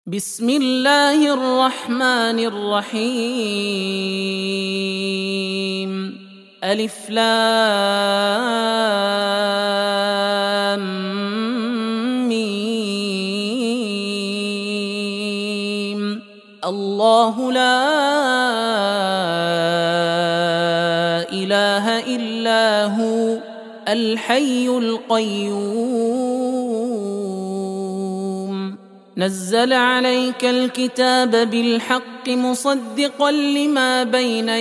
بسم الله الرحمن الرحيم ألف لام ميم الله لا إله إلا هو الحي القيوم نزل عليك الكتاب بالحق مصدقا لما بين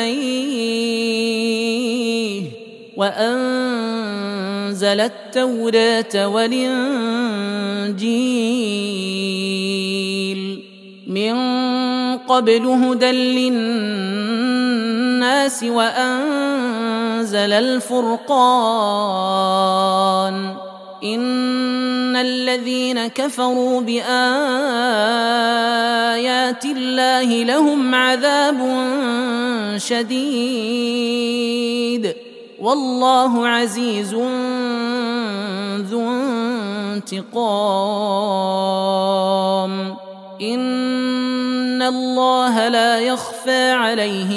يديه وأنزل التوراة والإنجيل من قبل هدى للناس وأنزل الفرقان إن الذين كفروا بآيات الله لهم عذاب شديد والله عزيز ذو انتقام إن الله لا يخفى عليه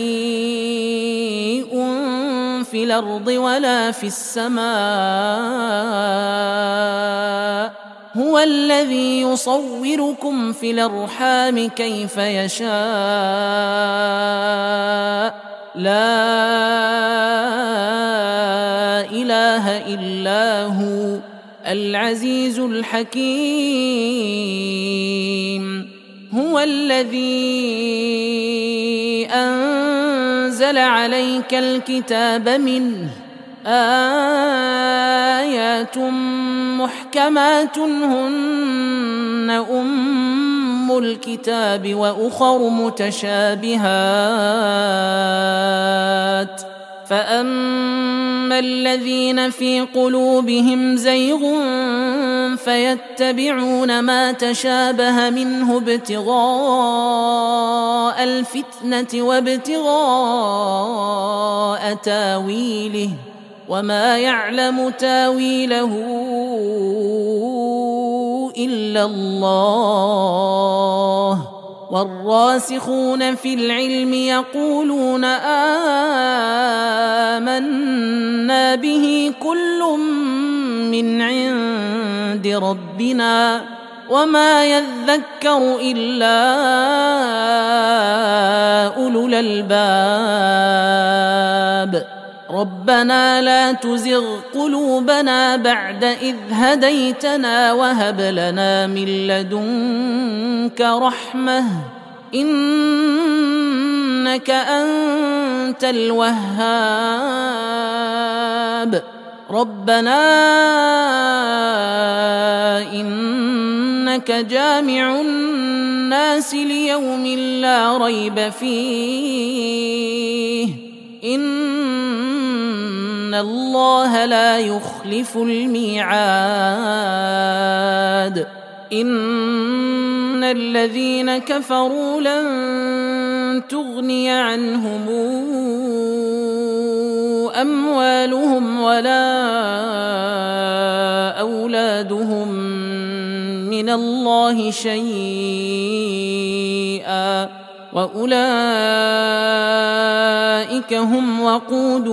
شيء في الأرض ولا في السماء هو الذي يصوركم في الأرحام كيف يشاء لا إله إلا هو العزيز الحكيم هو الذي أنزل عليك الكتاب منه آيات محكمات هن أم الكتاب وأخر متشابهات فأما الذين في قلوبهم زيغ فيتبعون ما تشابه منه ابتغاء الفتنة وابتغاء تاويله وما يعلم تاويله إلا الله والراسخون في العلم يقولون آمنا به كل من عند ربنا وما يذكر إلا أولو الألباب ربنا لا تزغ قلوبنا بعد إذ هديتنا وهب لنا من لدنك رحمة إنك أنت الوهاب ربنا إنك جامع الناس ليوم لا ريب فيه إن الله لا يخلف الميعاد إن الذين كفروا لن تغني عنهم أموالهم ولا أولادهم من الله شيئا وأولئك هم وقود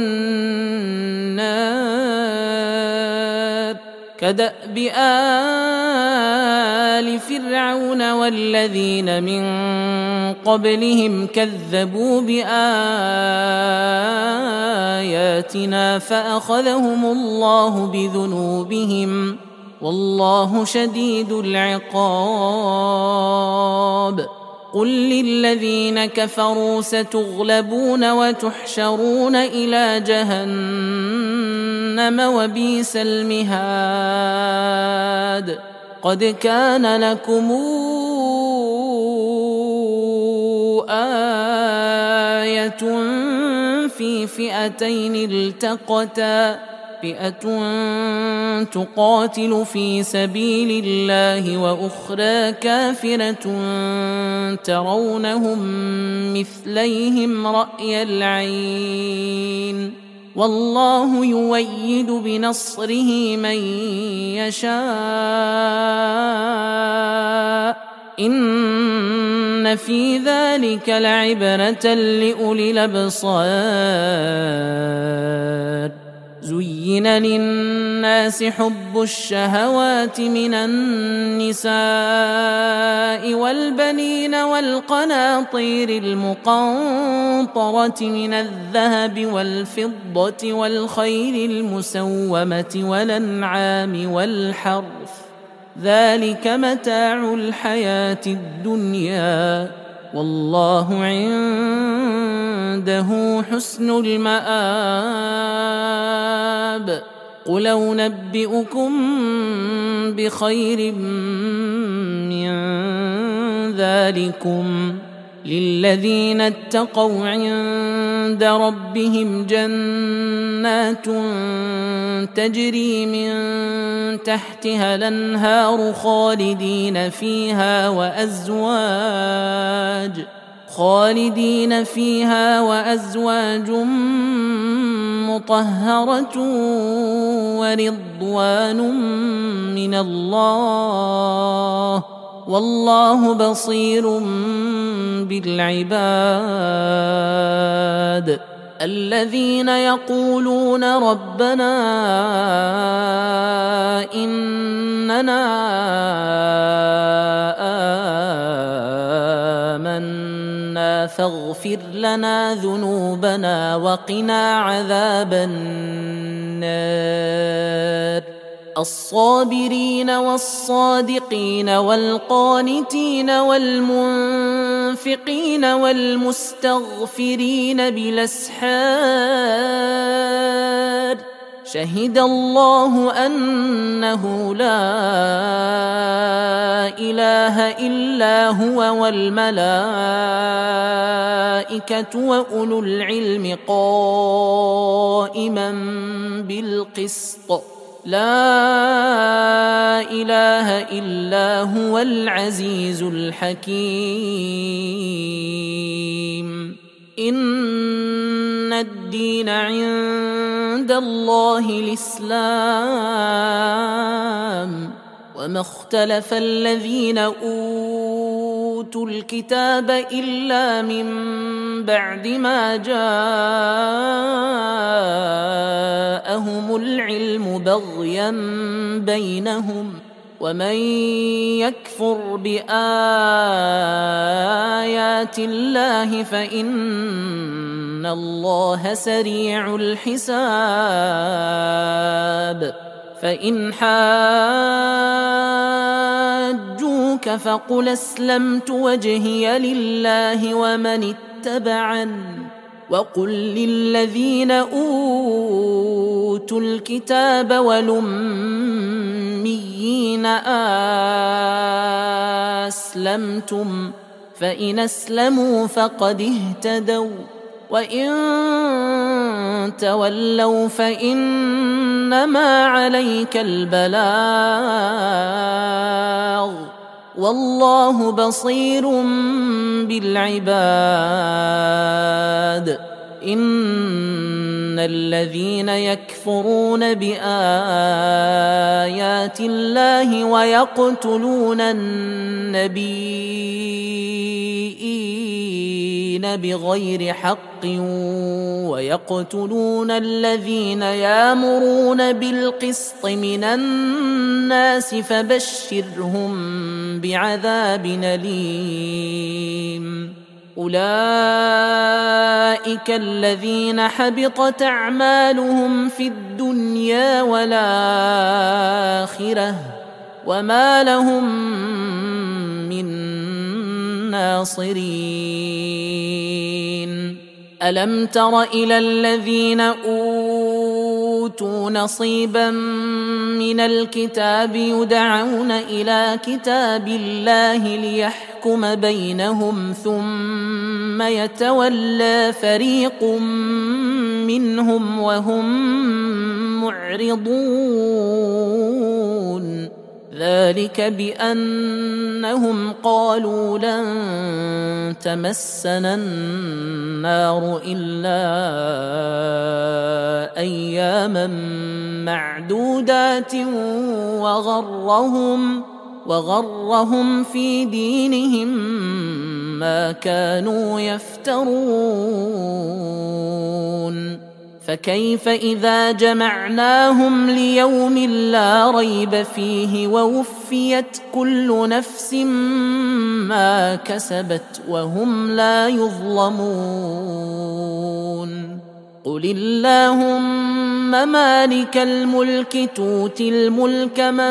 النار كدأب آل فرعون والذين من قبلهم كذبوا بآياتنا فأخذهم الله بذنوبهم والله شديد العقاب قل للذين كفروا ستغلبون وتحشرون إلى جهنم وبئس المهاد قد كان لكم آية في فئتين التقتا فئة تقاتل في سبيل الله وأخرى كافرة ترونهم مثليهم رأي العين والله يؤيد بنصره من يشاء إن في ذلك لعبرة لأولي الأبصار زين للناس حب الشهوات من النساء والبنين والقناطير المقنطرة من الذهب والفضة والخيل المسومة والأنعام والحرث ذلك متاع الحياة الدنيا والله عنده حسن المآب قل أنبئكم بخير من ذلكم للذين اتقوا عند ربهم جنات تجري من تحتها الأنهار خالدين فيها وأزواج مطهرة ورضوان من الله والله بصير بالعباد الذين يقولون ربنا إننا آمنا فاغفر لنا ذنوبنا وقنا عذاب النار الصابرين والصادقين والقانتين والمنفقين والمستغفرين بالأسحار شهد الله أنه لا إله إلا هو والملائكة وأولو العلم قائما بالقسط لا إله إلا هو العزيز الحكيم إن الدين عند الله الإسلام وما اختلف الذين أوتوا الكتاب إلا من بعد ما جاءهم العلم بغيا بينهم ومن يكفر بآيات الله فإن الله سريع الحساب فإن حاجوك فقل أسلمت وجهي لله ومن اتبعن وقل للذين أوتوا الكتاب والأميين أسلمتم فإن أسلموا فقد اهتدوا وإن تولوا فإنما عليك البلاغ والله بصير بالعباد إن الذين يكفرون بآيات الله ويقتلون النبيين بغير حق ويقتلون الذين يأمرون بالقسط من الناس فبشرهم بعذاب أليم أولئك الذين حبطت أعمالهم في الدنيا والآخرة وما لهم من ناصرين ألم تر إلى الذين أوتوا نصيبا من الكتاب يدعون إلى كتاب الله ليحكم بينهم ثم يتولى فريق منهم وهم معرضون ذلك بأنهم قالوا لن تمسنا النار إلا أياما معدودات وغرهم في دينهم ما كانوا يفترون فكيف إذا جمعناهم ليوم لا ريب فيه ووفيت كل نفس ما كسبت وهم لا يظلمون قل اللهم مالك الملك تؤتي الملك من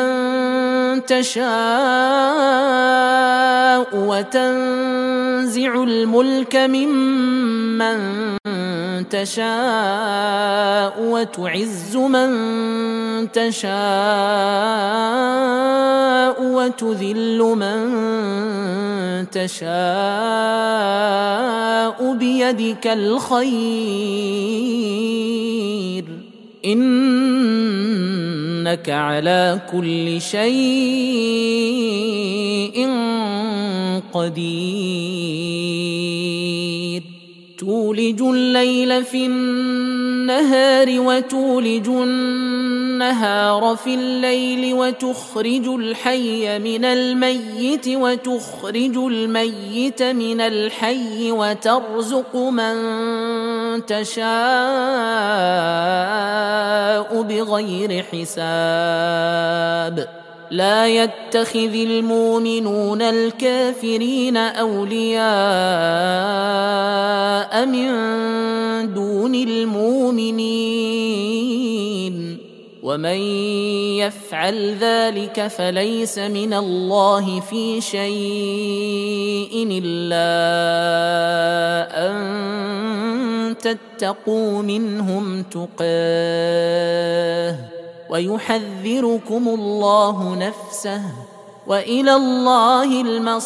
تشاء وتنزع الملك ممن تشاء وتعز من تشاء وتذل من تشاء بيدك الخير إنك على كل شيء قدير تولج الليل في النهار وتولج النهار في الليل وتخرج الحي من الميت وتخرج الميت من الحي وترزق من تشاء بغير حساب لا يتخذ المؤمنون الكافرين أولياء من دون المؤمنين ومن يفعل ذلك فليس من الله في شيء إلا أن تتقوا منهم تقاه ويحذركم الله نفسه وإلى الله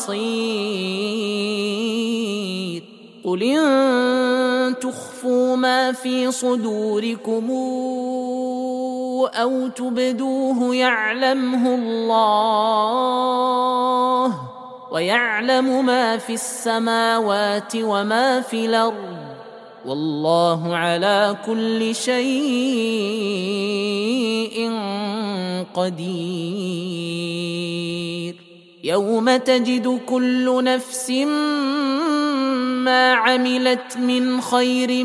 المصير قل إن تخفوا ما في صدوركم أو تبدوه يعلمه الله ويعلم ما في السماوات وما في الأرض والله على كل شيء قدير يوم تجد كل نفس ما عملت من خير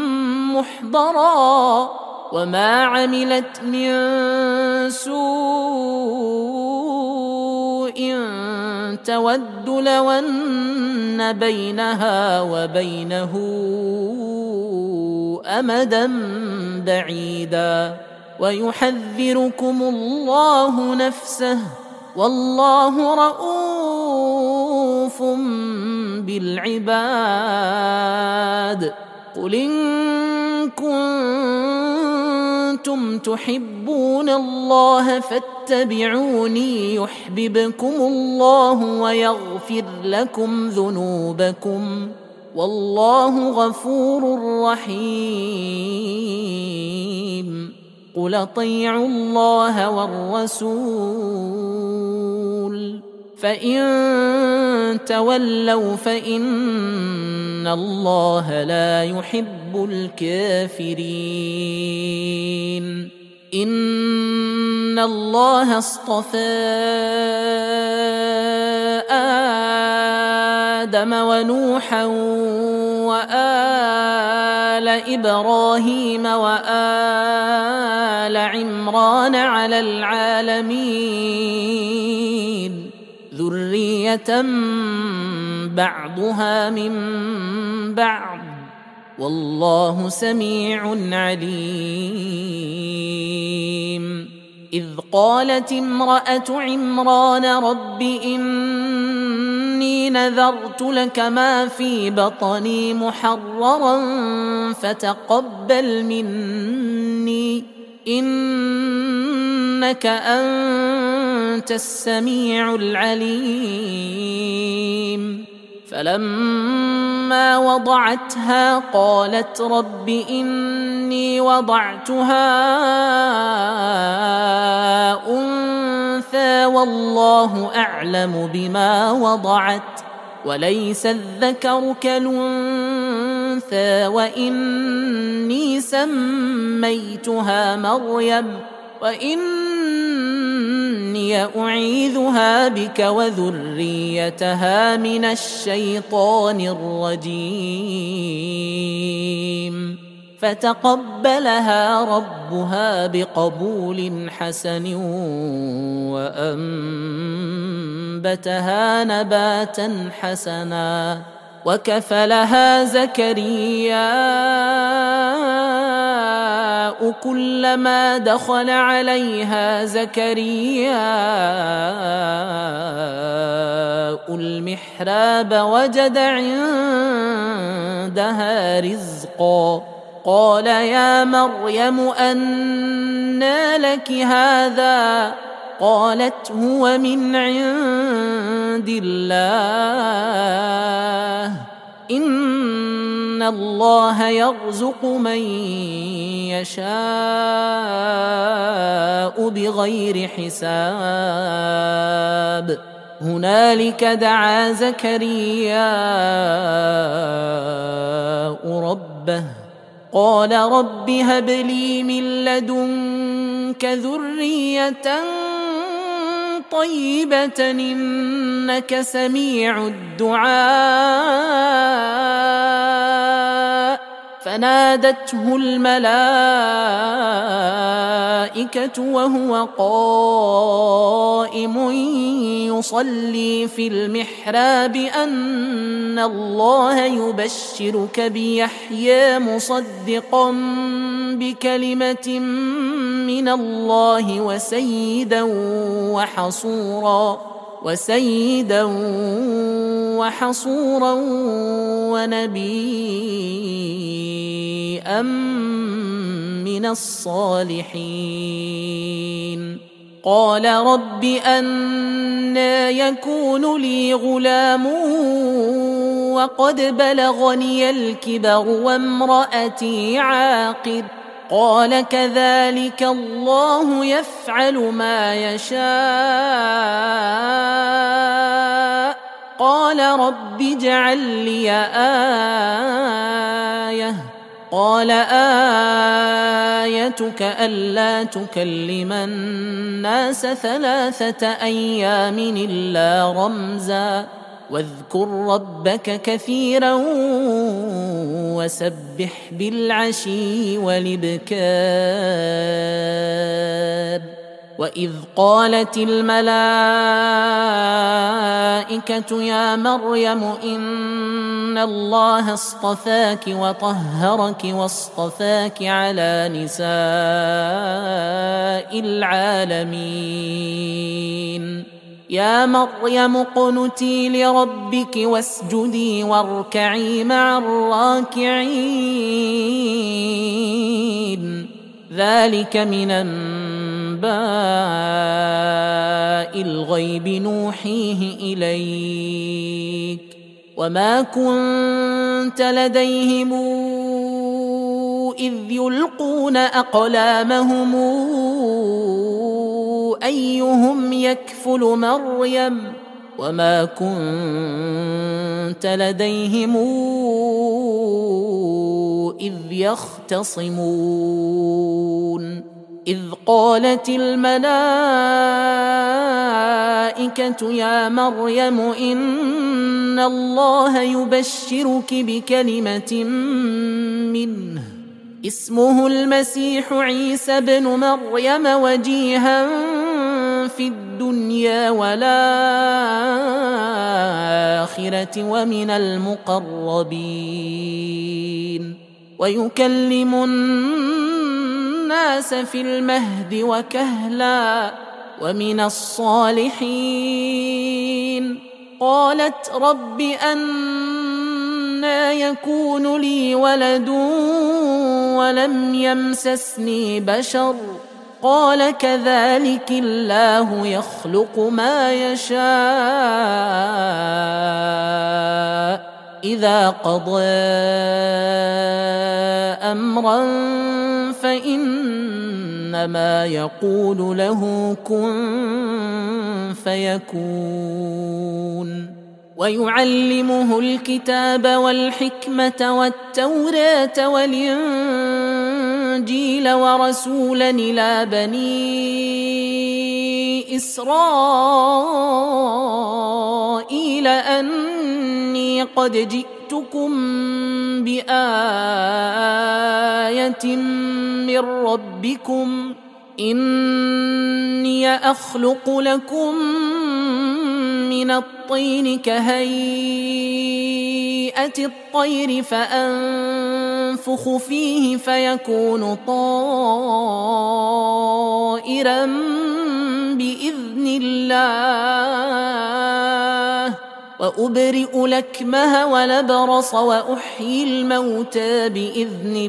محضرا وما عملت من سوء تود لو أن بينها وبينه أمدا بعيدا ويحذركم الله نفسه والله رؤوف بالعباد قل إن كنتم تحبون الله فاتبعوني يحببكم الله ويغفر لكم ذنوبكم والله غفور رحيم قل اطيعوا الله والرسول فإن تولوا فإن الله لا يحب الكافرين إن الله اصطفى آدم ونوحا وآل إبراهيم وآل عمران على العالمين ذرية بعضها من بعض والله سميع عليم إذ قالت امرأة عمران رب إني نذرت لك ما في بطني محررا فتقبل مني إنك أنت السميع العليم فلما وضعتها قالت رب إني وضعتها أنثى والله أعلم بما وضعت وليس الذكر كالأنثى وإني سميتها مريم وإني ذرية أعيذها بك وذريتها من الشيطان الرجيم فتقبلها ربها بقبول حسن وأنبتها نباتا حسنا وكفلها زكرياء كلما دخل عليها زكرياء المحراب وجد عندها رزقا قال يا مريم أنى لك هذا قالت هو من عند الله إن الله يرزق من يشاء بغير حساب هنالك دعا زكرياء ربه قال رب هب لي من لدنك ذرية طيبة إنك سميع الدعاء فنادته الملائكة وهو قائم يصلي في المحراب أن الله يبشرك بيحيى مصدقا بكلمة من الله وسيدا وحصورا ونبيا من الصالحين قال رب أنى يكون لي غلام وقد بلغني الكبر وامرأتي عاقر قال كذلك الله يفعل ما يشاء قال رب اجعل لي آية قال آيتك ألا تكلم الناس 3 أيام إلا رمزا واذكر ربك كثيرا وسبح بالعشي والإبكار وإذ قالت الملائكة يا مريم إن الله اصطفاك وطهرك واصطفاك على نساء العالمين يا مريم اقنتي لربك واسجدي واركعي مع الراكعين ذلك من أنباء الغيب نوحيه إليك وما كنت لديهم إذ يلقون أقلامهم أيهم يكفل مريم وما كنت لديهم إذ يختصمون إذ قالت الملائكة يا مريم إن الله يبشرك بكلمة منه اسمه المسيح عيسى بن مريم وجيها في الدنيا والآخرة ومن المقربين ويكلم الناس في المهد وكهلا ومن الصالحين قالت رب أنى يكون لي ولد ولم يمسسني بشر قال كذلك الله يخلق ما يشاء إذا قضى أمرا فإنما يقول له كن فيكون ويعلمه الكتاب والحكمة والتوراة والإنجيل ورسولا إلى بني إسرائيل أني قد جئتكم بآية من ربكم إني أخلق لكم من الطين كهيئة الطير فأنفخ فيه فيكون طائرا بإذن الله وأبرئ الأكمه والأبرص وأحيي الموتى بإذن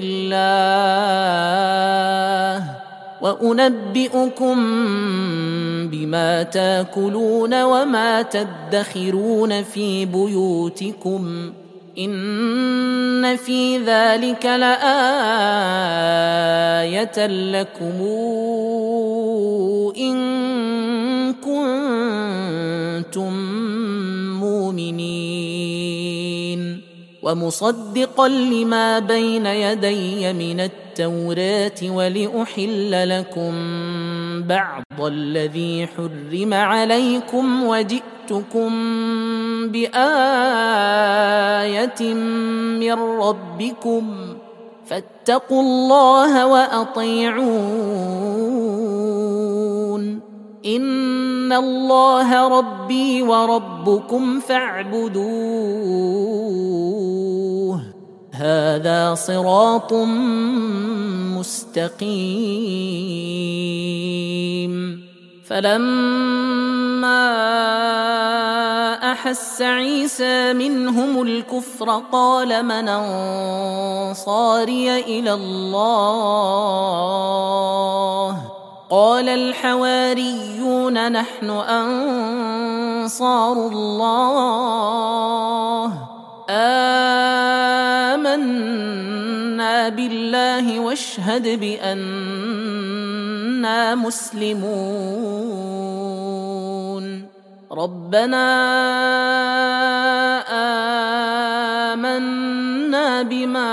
الله وأنبئكم بما تاكلون وما تدخرون في بيوتكم إن في ذلك لآية لكم إن كنتم مؤمنين ومصدقا لما بين يدي من التوراة ولأحل لكم بعض الذي حرم عليكم وجئتكم بآية من ربكم فاتقوا الله وأطيعون إن الله ربي وربكم فاعبدوه هذا صراط مستقيم فلما أحس عيسى منهم الكفر قال من أنصاري إلى الله قال الحواريون نحن أنصار الله آمنا بالله واشهد بأننا مسلمون ربنا آمنا بما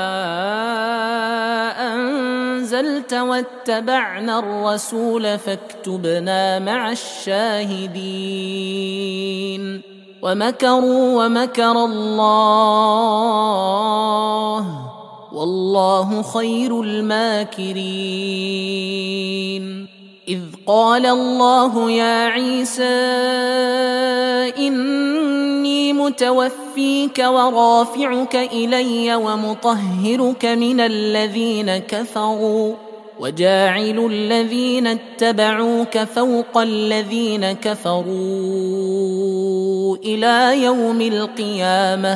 أنزلت واتبعنا الرسول فاكتبنا مع الشاهدين ومكروا ومكر الله والله خير الماكرين إذ قال الله يا عيسى إني متوفيك ورافعك إلي ومطهرك من الذين كفروا وجاعل الذين اتبعوك فوق الذين كفروا إلى يوم القيامة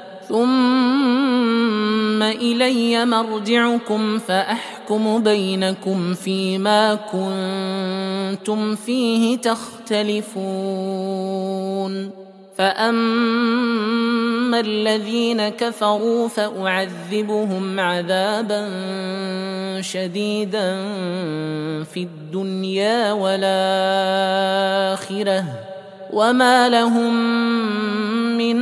ثم إلي مرجعكم فأحكم بينكم فيما كنتم فيه تختلفون فأما الذين كفروا فأعذبهم عذابا شديدا في الدنيا والآخرة وما لهم من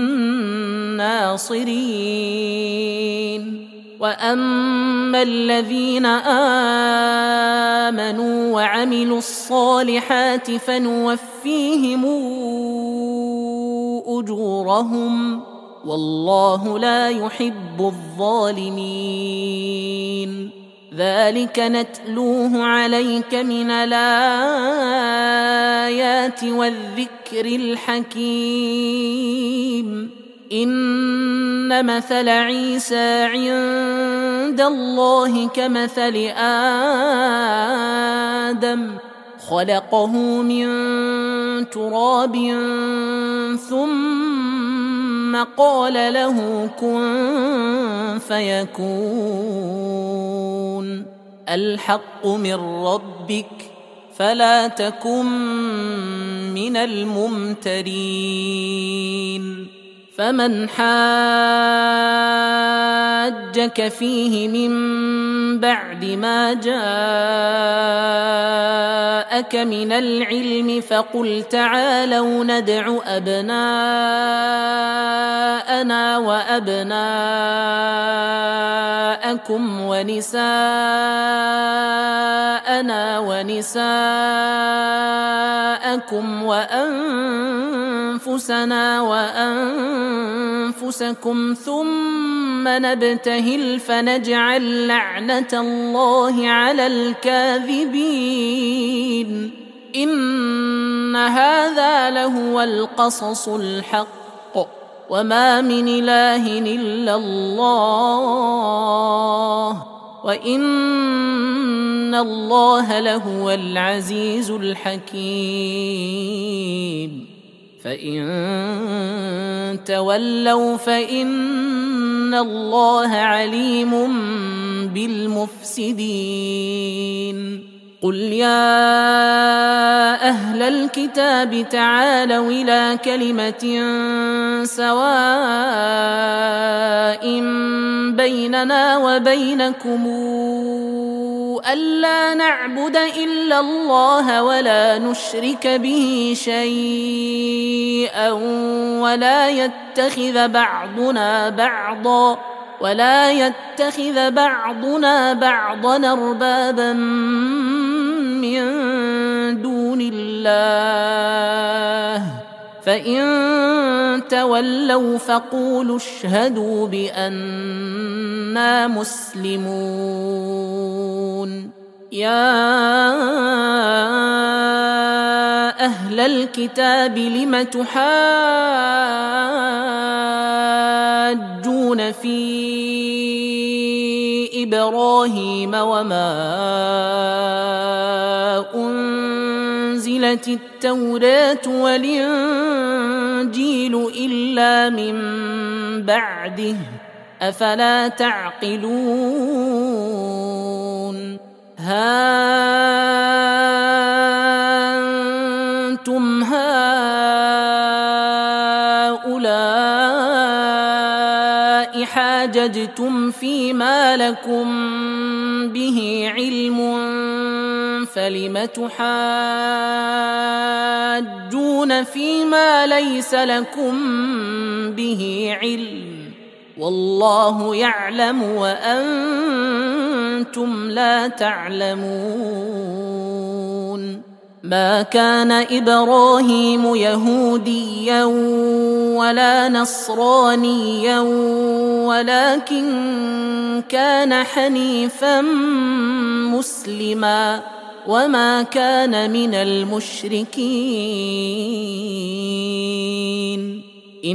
ناصرين وأما الذين آمنوا وعملوا الصالحات فنوفيهم أجورهم والله لا يحب الظالمين ذلك نتلوه عليك من الآيات والذكر الحكيم إن مثل عيسى عند الله كمثل آدم خلقه من تراب ثم قال له كن فيكون الحق من ربك فلا تكن من الممترين فمن حاجك فيه من بعد ما جاءك من العلم فقل تعالوا ندع أبناءنا وأبناءكم ونساءنا ونساءكم لكم وأنفسنا وأنفسكم ثم نبتهل فنجعل لعنة الله على الكاذبين إن هذا لهو القصص الحق وما من إله إلا الله وإن الله لهو العزيز الحكيم فإن تولوا فإن الله عليم بالمفسدين قل يا أهل الكتاب تعالوا إلى كلمة سواء بيننا وبينكم ألا نعبد إلا الله ولا نشرك به شيئا ولا يتخذ بعضنا بعضا أربابا من دون الله فإن تولوا فقولوا اشهدوا بأننا مسلمون يا أهل الكتاب لم تحاجون في إبراهيم وما أنزلت التوراة والإنجيل إلا من بعده أفلا تعقلون ها أنتم هؤلاء حاججتم فيما لكم به علم فلم تحاجون فيما ليس لكم به علم والله يعلم وأنتم لا تعلمون ما كان إبراهيم يهوديا ولا نصرانيا ولكن كان حنيفا مسلما وما كان من المشركين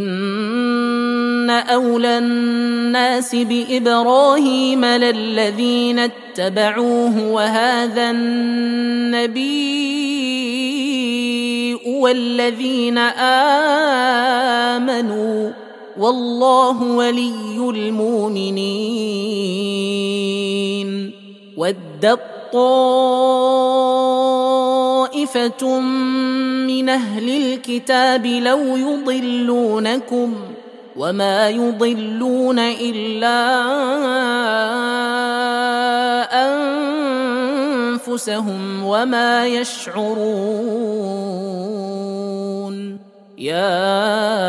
إن أولى الناس بإبراهيم للذين اتبعوه وهذا النبي والذين آمنوا والله ولي المؤمنين ودت طائفة من أهل الكتاب لو يضلونكم وما يضلون إلا أنفسهم وما يشعرون يا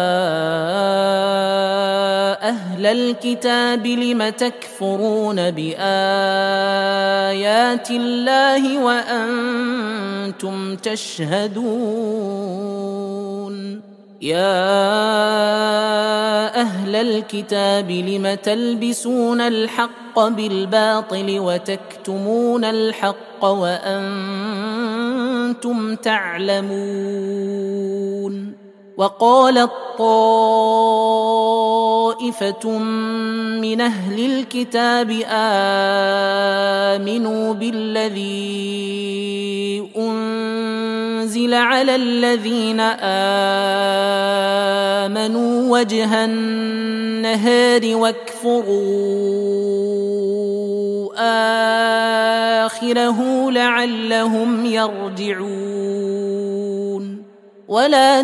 أهل الكتاب لم تكفرون بآيات الله وأنتم تشهدون يا أهل الكتاب لم تلبسون الحق بالباطل وتكتمون الحق وأنتم تعلمون وقالت طائفة من أهل الكتاب آمنوا بالذي أنزل على الذين آمنوا وجه النهار واكفروا آخره لعلهم يرجعون ولا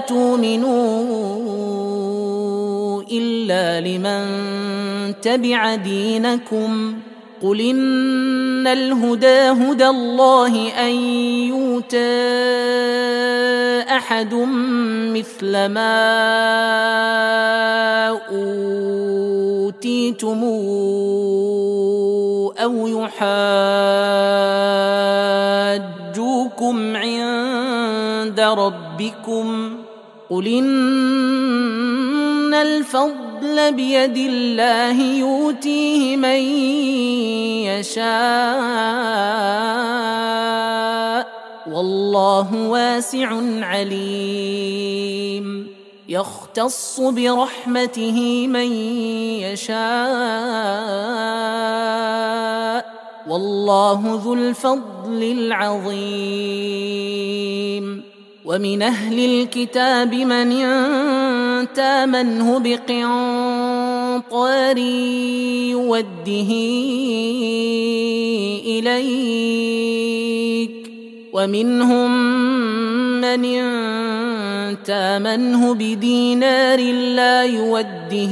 تؤمنوا إلا لمن تبع دينكم قل إن الهدى هدى الله أن يؤتى أحد مثل ما أوتيتم أو يحاجوكم عند ربكم ربكم قل إن الفضل بيد الله يؤتيه من يشاء والله واسع عليم يختص برحمته من يشاء والله ذو الفضل العظيم ومن أهل الكتاب من تامنه بقنطار يوده إليك ومنهم من تامنه بدينار لا يوده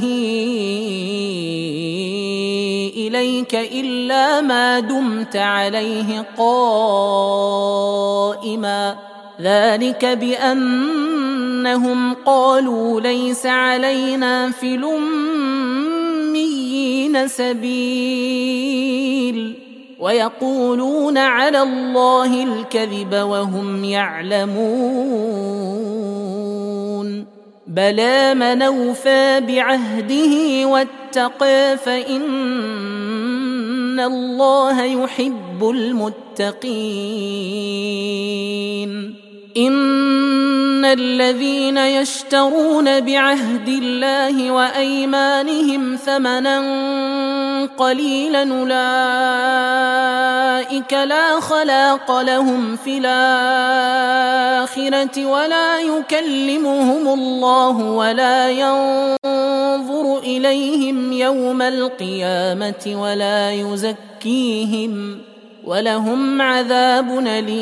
إليك إلا ما دمت عليه قائما ذلك بأنهم قالوا ليس علينا في الأميين سبيل ويقولون على الله الكذب وهم يعلمون بلى من أوفى بعهده واتقى فإن الله يحب المتقين إن الذين يشترون بعهد الله وأيمانهم ثمنا قليلا أولئك لا خلاق لهم في الآخرة ولا يكلمهم الله ولا ينظر إليهم يوم القيامة ولا يزكيهم ولهم عذاب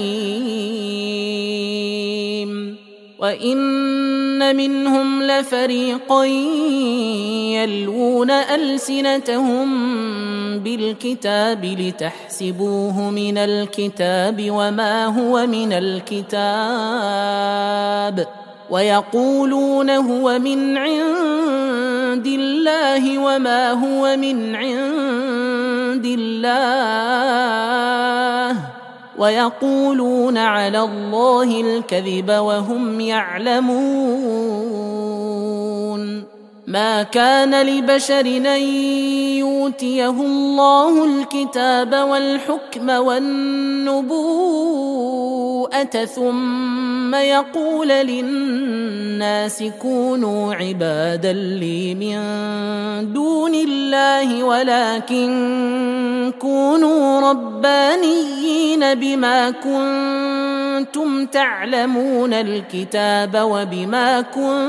أليم وإن منهم لفريقا يلوون ألسنتهم بالكتاب لتحسبوه من الكتاب وما هو من الكتاب ويقولون هو من عند الله وما هو من عند الله ويقولون على الله الكذب وهم يعلمون ما كان لبشر أن يؤتيه الله الكتاب والحكم والنبوءة ثم يقول للناس كونوا عبادا لي من دون الله ولكن كونوا ربانيين بما كنتم تعلمون الكتاب وبما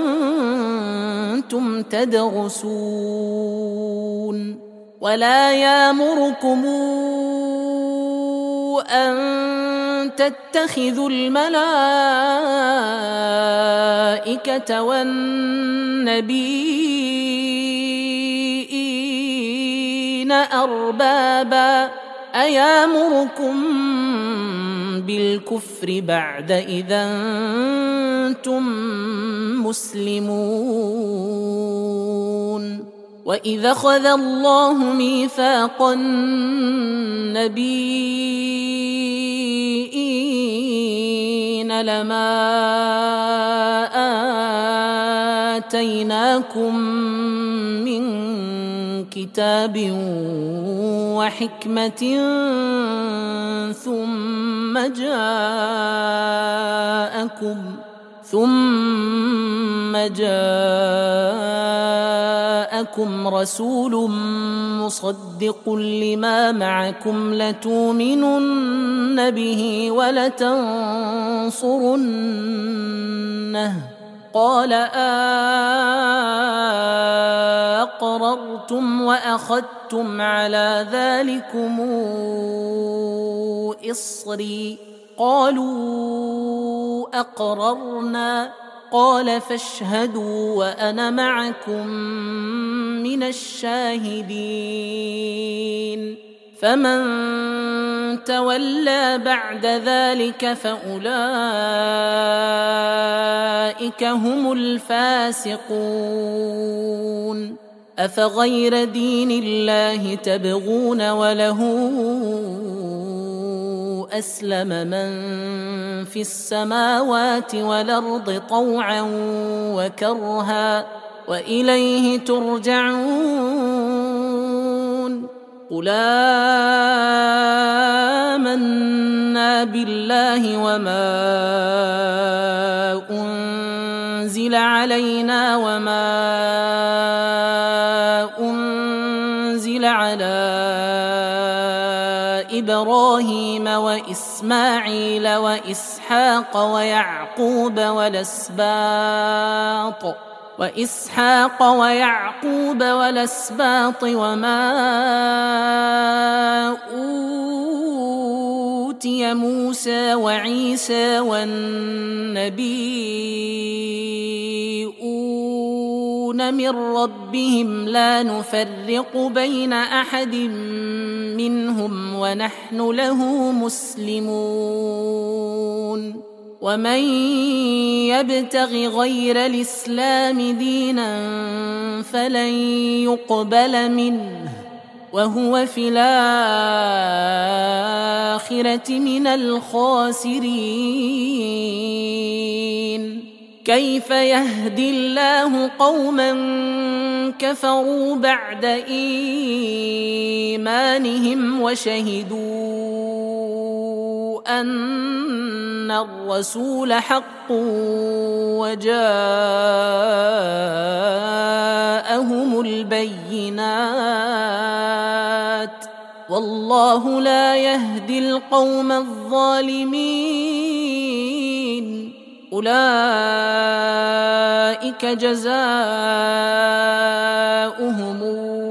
كنتم تدرسون ولا يأمركم أن تتخذوا الملائكة والنبيين أربابا أيامركم بالكفر بعد إذا أنتم مسلمون وإذا أخذ الله ميثاق النبيين لما آتيناكم من كتاب وحكمة ثم جاءكم رسول مصدق لما معكم لتؤمنن به ولتنصرنه قال أقررتم وأخذتم على ذلكم إصري قالوا أقررنا قال فاشهدوا وأنا معكم من الشاهدين فمن تولى بعد ذلك فأولئك هم الفاسقون أفغير دين الله تبغون وله أسلم من في السماوات والأرض طوعا وكرها وإليه ترجعون قل آمنا بالله وما أنزل علينا وما أنزل على إبراهيم وإسماعيل وإسحاق ويعقوب والأسباط وما أوتي موسى وعيسى والنبيون من ربهم لا نفرق بين أحد منهم ونحن له مسلمون ومن يبتغ غير الإسلام دينا فلن يقبل منه وهو في الآخرة من الخاسرين كيف يهدي الله قوما كفروا بعد إيمانهم وشهدوا أن الرسول حق وجاءهم البينات والله لا يهدي القوم الظالمين أولئك جزاؤهم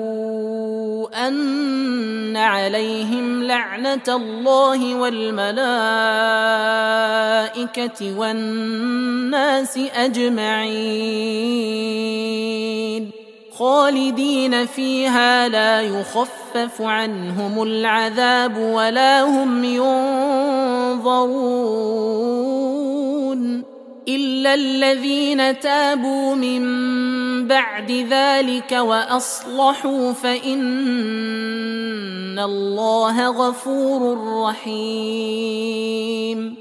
أن عليهم لعنة الله والملائكة والناس أجمعين خالدين فيها لا يخفف عنهم العذاب ولا هم ينظرون إلا الذين تابوا من بعد ذلك وأصلحوا فإن الله غفور رحيم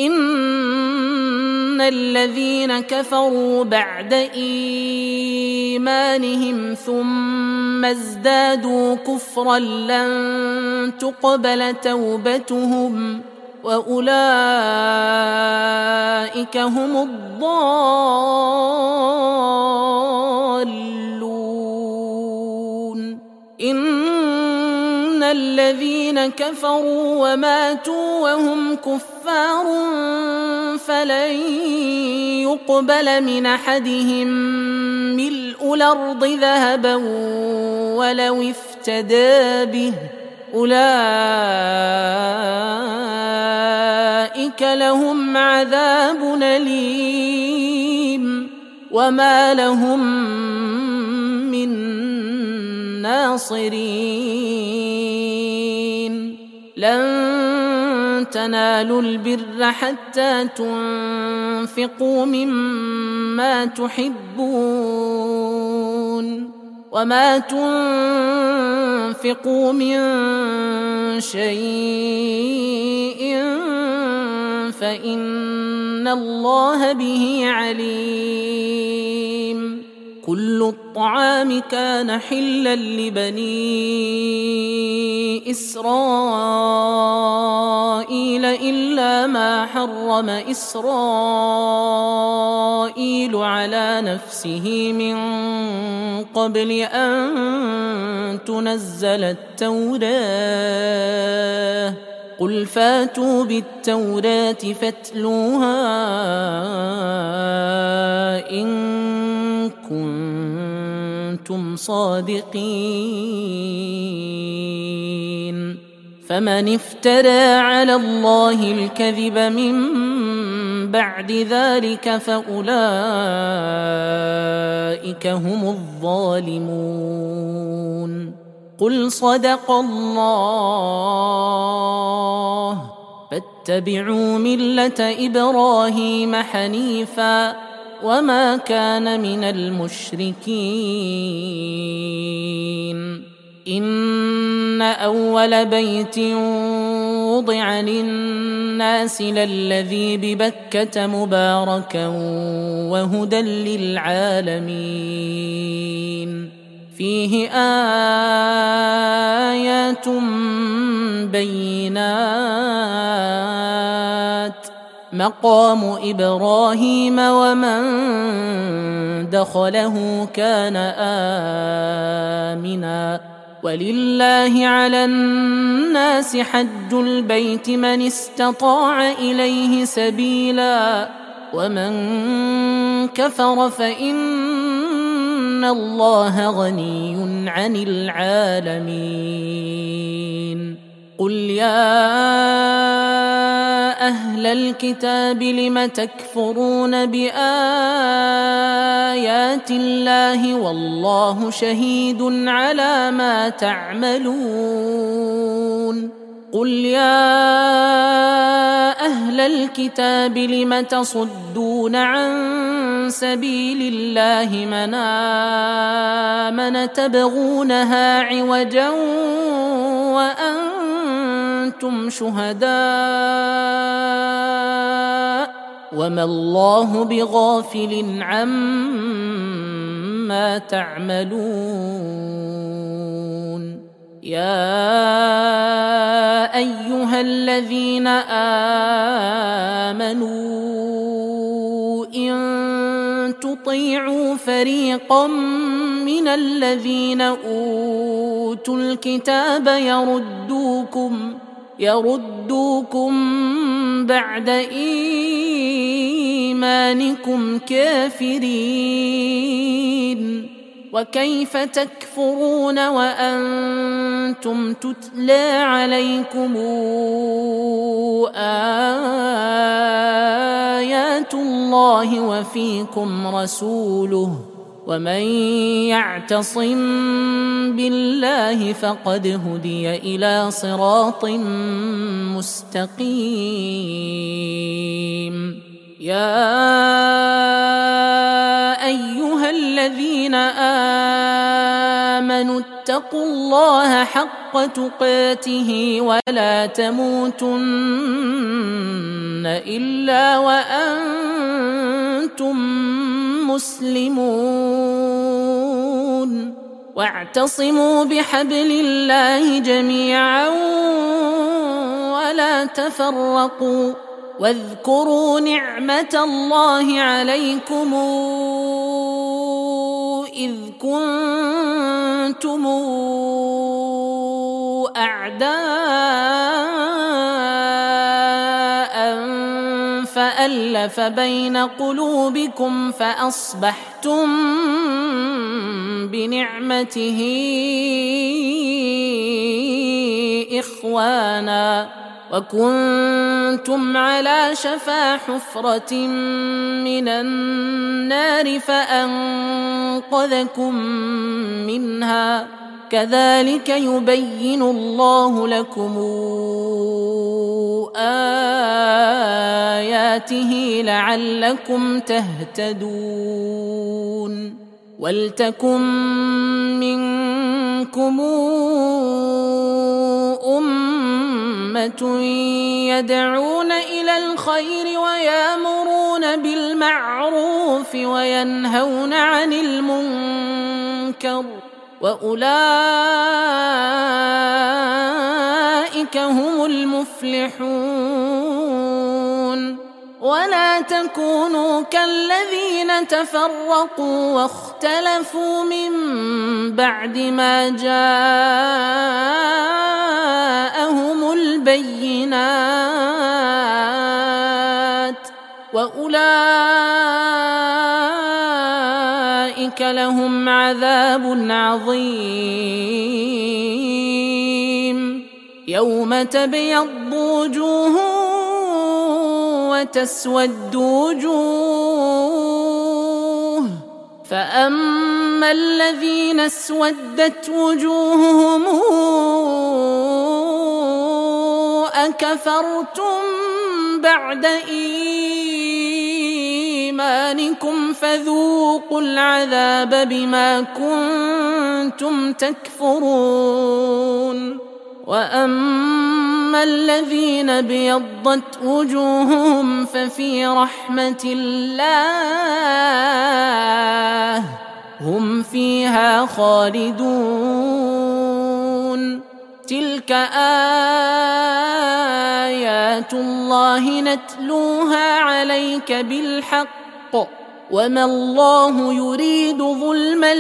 إن الذين كفروا بعد إيمانهم ثم ازدادوا كفرا لن تقبل توبتهم وأولئك هم الضالون إن الذين كفروا وماتوا وهم كفار فلن يقبل من أحدهم ملء الأرض ذهبا ولو افتدى به أولئك لهم عذاب أليم وما لهم من ناصرين لن تنالوا البر حتى تنفقوا مما تحبون وما تنفقوا من شيء فإن الله به عليم كل الطعام كان حلا لبني إسرائيل إلا ما حرم إسرائيل على نفسه من قبل أن تنزل التوراة قل فاتوا بالتوراة فاتلوها إن كنتم صادقين فمن افترى على الله الكذب من بعد ذلك فأولئك هم الظالمون قل صدق الله فاتبعوا ملة إبراهيم حنيفا وما كان من المشركين إن أول بيت وضع للناس للذي ببكة مباركا وهدى للعالمين فيه آيات بينات مقام إبراهيم ومن دخله كان آمنا ولله على الناس حج البيت من استطاع إليه سبيلا ومن كفر فإن الله غني عن العالمين قل يا أهل الكتاب لم تكفرون بآيات الله والله شهيد على ما تعملون قل يا أهل الكتاب لم تصدون عن سبيل الله من آمن تبغونها عوجا وأنتم شهداء وما الله بغافل عما تعملون يا أيها الذين آمنوا إن تطيعوا فريقا من الذين أوتوا الكتاب يردوكم بعد إيمانكم كافرين وكيف تكفرون وأنتم تتلى عليكم آيات الله وفيكم رسوله ومن يعتصم بالله فقد هدي إلى صراط مستقيم يا أيها الذين آمنوا اتقوا الله حق تقاته ولا تموتن إلا وأنتم مسلمون واعتصموا بحبل الله جميعا ولا تفرقوا واذكروا نعمة الله عليكم إذ كنتم أعداء فألف بين قلوبكم فأصبحتم بنعمته إخوانا وكنتم على شفا حفرة من النار فأنقذكم منها كذلك يبين الله لكم آياته لعلكم تهتدون ولتكن منكم أمة يدعون إلى الخير ويأمرون بالمعروف وينهون عن المنكر وأولئك هم المفلحون ولا تكونوا كالذين تفرقوا واختلفوا من بعد ما جاءهم البينات وأولئك لهم عذاب عظيم يوم تبيض وجوه وتسود وجوه فأما الذين اسودت وجوههم أكفرتم بعد إيمانكم فذوقوا العذاب بما كنتم تكفرون وأما الذين ابيضت وجوههم ففي رحمة الله هم فيها خالدون. تلك آيات الله نتلوها عليك بالحق وما الله يريد ظلما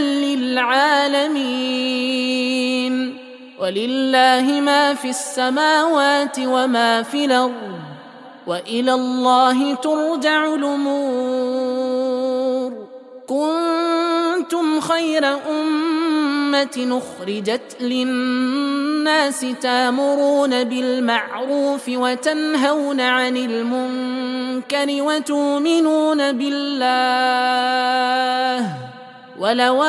للعالمين. ولله ما في السماوات وما في الأرض وإلى الله ترجع الأمور. كنتم خير أمة أخرجت للناس تأمرون بالمعروف وتنهون عن المنكر وتؤمنون بالله ولو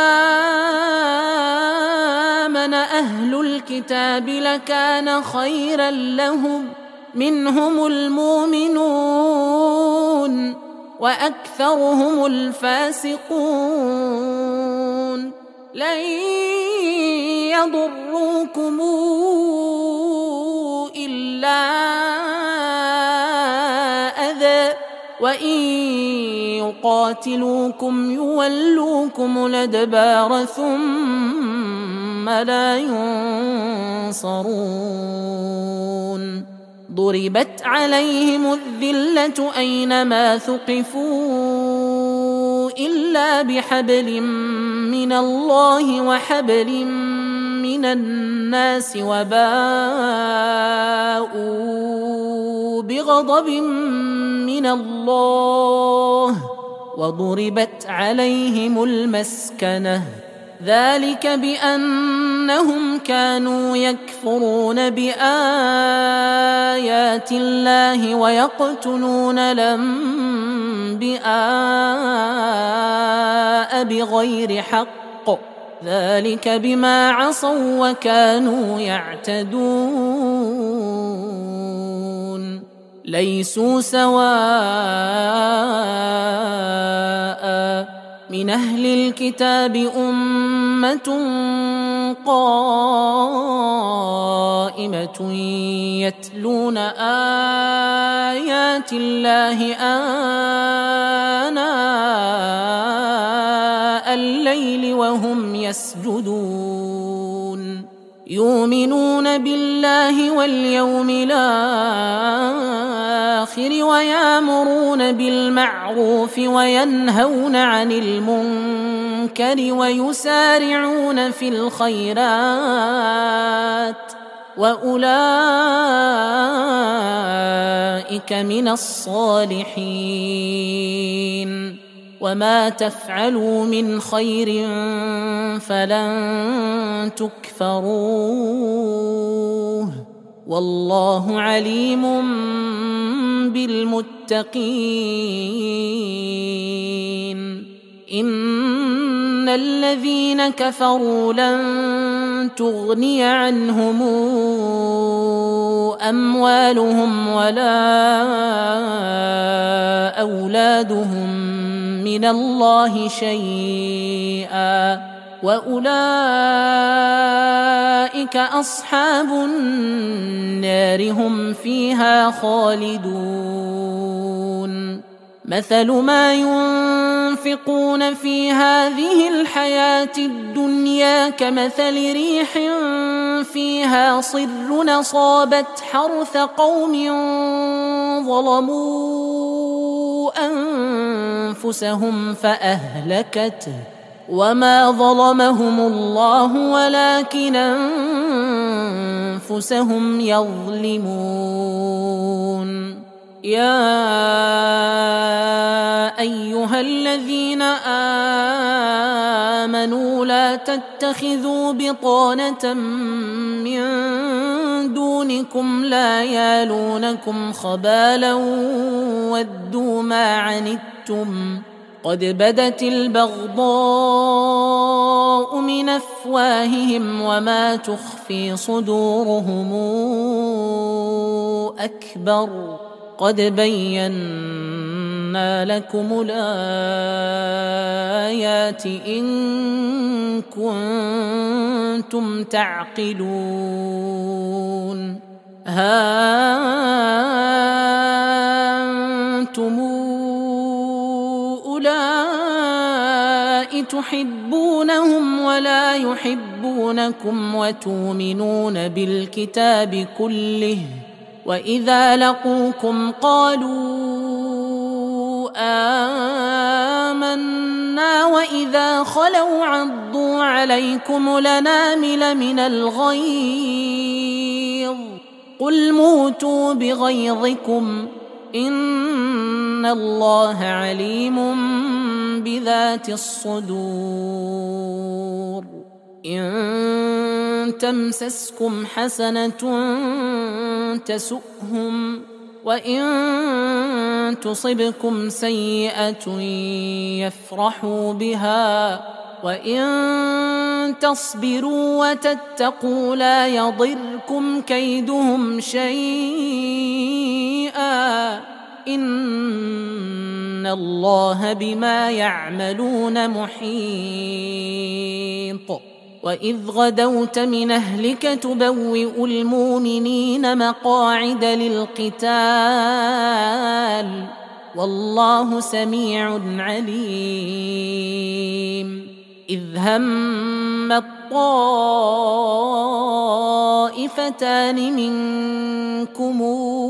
آمن أهل الكتاب لكان خيرا لهم منهم المؤمنون وأكثرهم الفاسقون. لن يضروكم إلا أذى وإن يقاتلوكم يولوكم الأدبار ثم لا ينصرون. ضربت عليهم الذلة أينما ثقفوا إلا بحبل من الله وحبل من الناس وباءوا بغضب من الله وضربت عليهم المسكنة ذلك بأنهم كانوا يكفرون بآيات الله ويقتلون الأنبياء بغير حق ذلك بما عصوا وكانوا يعتدون. ليسوا سواء من أهل الكتاب أمة قائمة يتلون آيات الله آناء الليل وهم يسجدون يؤمنون بالله واليوم الآخر ويأمرون بالمعروف وينهون عن المنكر ويسارعون في الخيرات وأولئك من الصالحين. وما تفعلوا من خير فلن تكفروه والله عليم بالمتقين. إن الذين كفروا لن تغني عنهم أموالهم ولا أولادهم من الله شيئا وأولئك أصحاب النار هم فيها خالدون. مثل ما ينفقون في هذه الحياة الدنيا كمثل ريح فيها صر أصابت حرث قوم ظلموا أنفسهم فأهلكته وما ظلمهم الله ولكن أنفسهم يظلمون. يا أيها الذين آمنوا لا تتخذوا بطانة من دونكم لا يالونكم خبالا ودوا ما عنتم قد بدت البغضاء من أفواههم وما تخفي صدورهم أكبر قد بينا لكم الآيات إن كنتم تعقلون ها أنتم أولئك تحبونهم ولا يحبونكم وتؤمنون بالكتاب كله وإذا لقوكم قالوا آمنا وإذا خلوا عضوا عليكم الأنامل من الغيظ قل موتوا بغيظكم إن الله عليم بذات الصدور إن تمسسكم حسنة تسؤهم وإن تصبكم سيئة يفرحوا بها وإن تصبروا وتتقوا لا يضركم كيدهم شيئا إن الله بما يعملون محيط وإذ غدوت من أهلك تبوئ المؤمنين مقاعد للقتال والله سميع عليم إذ هم الطائفتان منكم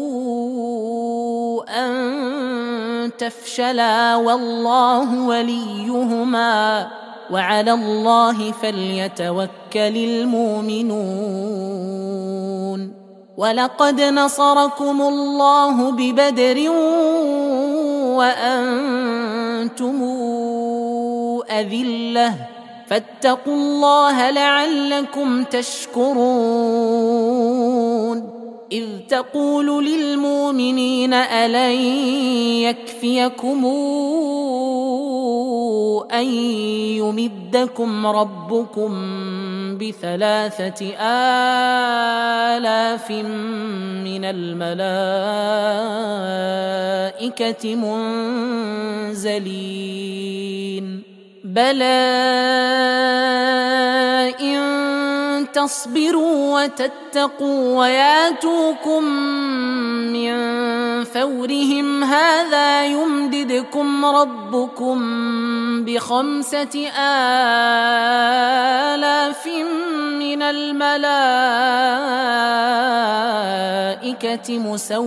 أن تفشلا والله وليهما وعلى الله فليتوكل المؤمنون ولقد نصركم الله ببدر وأنتم أذلة فاتقوا الله لعلكم تشكرون إذ تقول للمؤمنين ألن يكفيكم أن يمدكم ربكم ب3,000 من الملائكة منزلين بلى إن تصبروا وتتقوا وياتوكم من فورهم هذا يمددكم ربكم ب5,000 من الملائكة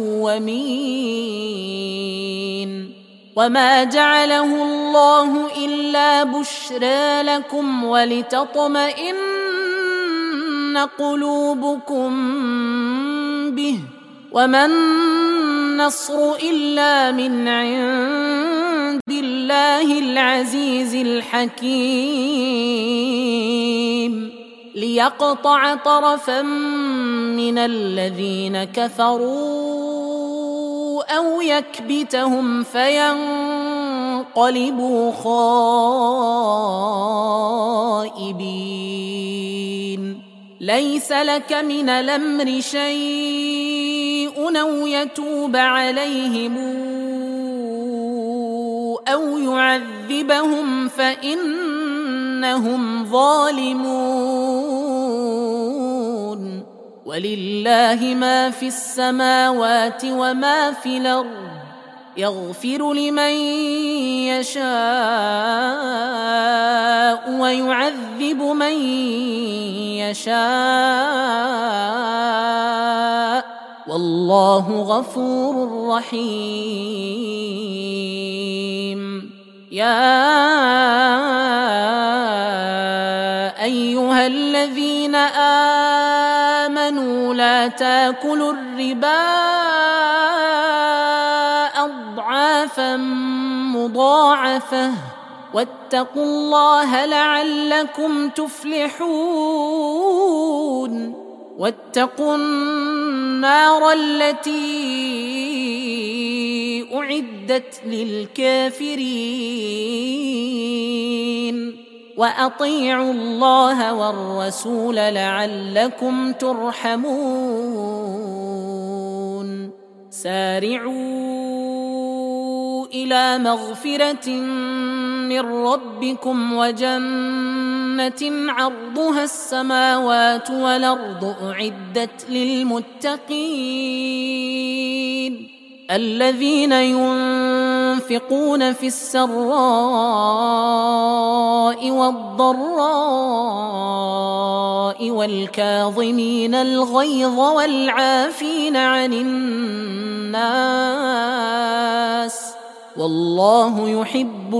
مسومين وما جعله الله إلا بشرى لكم ولتطمئن قلوبكم به وما النصر إلا من عند الله العزيز الحكيم ليقطع طرفا من الذين كفروا أو يكبتهم فينقلبوا خائبين ليس لك من الأمر شيء أو يتوب عليهم أو يعذبهم فإنهم ظالمون ولله ما في السماوات وما في الأرض يغفر لمن يشاء ويعذب من يشاء والله غفور رحيم يا أيها الذين آمنوا لا تاكلوا الربا أضعافا مضاعفة واتقوا الله لعلكم تفلحون واتقوا النار التي أعدت للكافرين وأطيعوا الله والرسول لعلكم ترحمون سارعوا إلى مغفرة من ربكم وجنة عرضها السماوات والأرض أعدت للمتقين الذين ينفقون في السراء والضراء والكاظمين الغيظ والعافين عن الناس والله يحب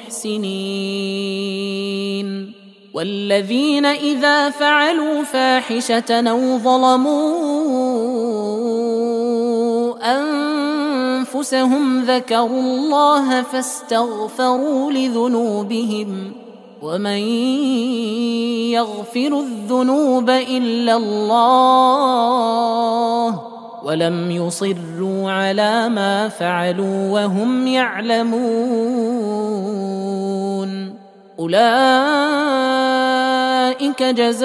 المحسنين والذين إذا فعلوا فاحشة أو ظلموا أنفسهم ذكروا الله فاستغفروا لذنوبهم ومن يغفر الذنوب إلا الله ولم يصروا على ما فعلوا وهم يعلمون أولئك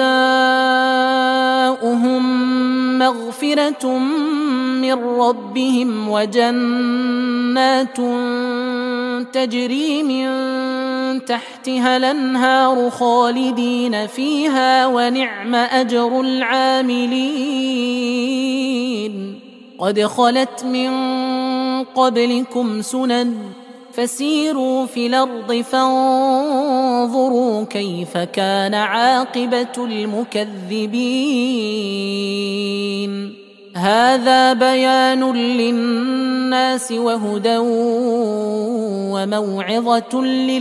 جزاؤهم مغفرة من ربهم وجنات تجري من تحتها الأنهار خالدين فيها ونعم أجر العاملين قد خلت من قبلكم سنن فسيروا في الأرض فانظروا كيف كان عاقبة المكذبين هذا بيان للناس وهدى وموعظة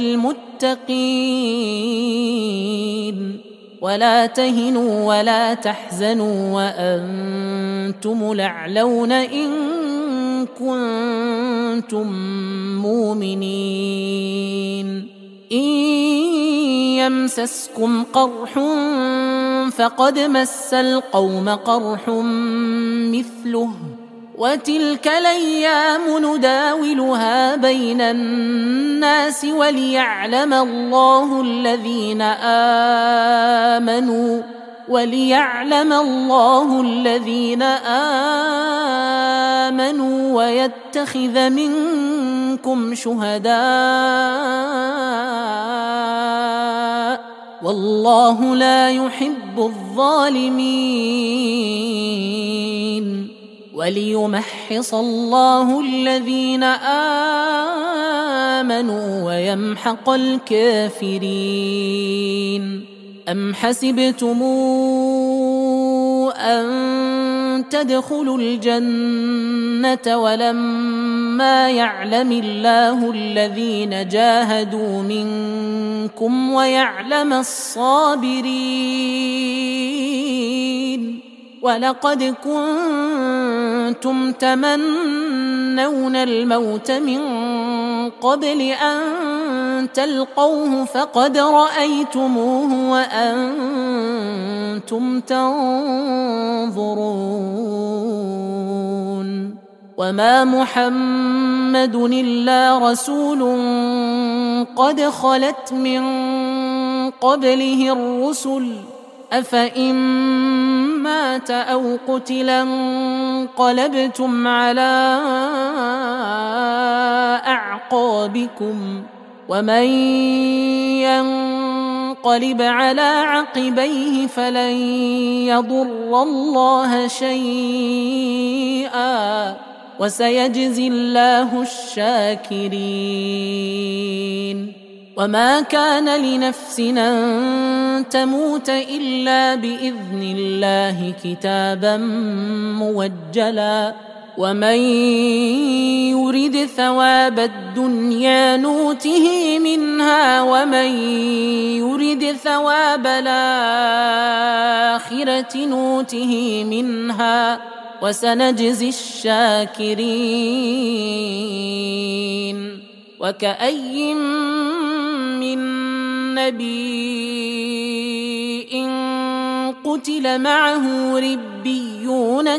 للمتقين ولا تهنوا ولا تحزنوا وأنتم الأعلون إن كنتم مؤمنين إن يمسسكم قرح فقد مس القوم قرح مثله وتلك الأيام نداولها بين الناس وليعلم الله الذين آمنوا ويتخذ منكم شهداء والله لا يحب الظالمين وليمحص الله الذين آمنوا ويمحق الكافرين أم حسبتم أن تدخلوا الجنة ولما يعلم الله الذين جاهدوا منكم ويعلم الصابرين ولقد كنتم تمنون الموت من قبل أن تلقوه فقد رأيتموه وأنتم تنظرون وما محمد إلا رسول قد خلت من قبله الرسل أفإن مات أو قتلا انقلبتم على أعقابكم ومن ينقلب على عقبيه فلن يضر الله شيئا وسيجزي الله الشاكرين وما كان لنفس أن تموت إلا بإذن الله كتابا موجلا ومن يرد ثواب الدنيا نوته منها ومن يرد ثواب الآخرة نوته منها وسنجزي الشاكرين وكأي من نبي قتل معه ربيون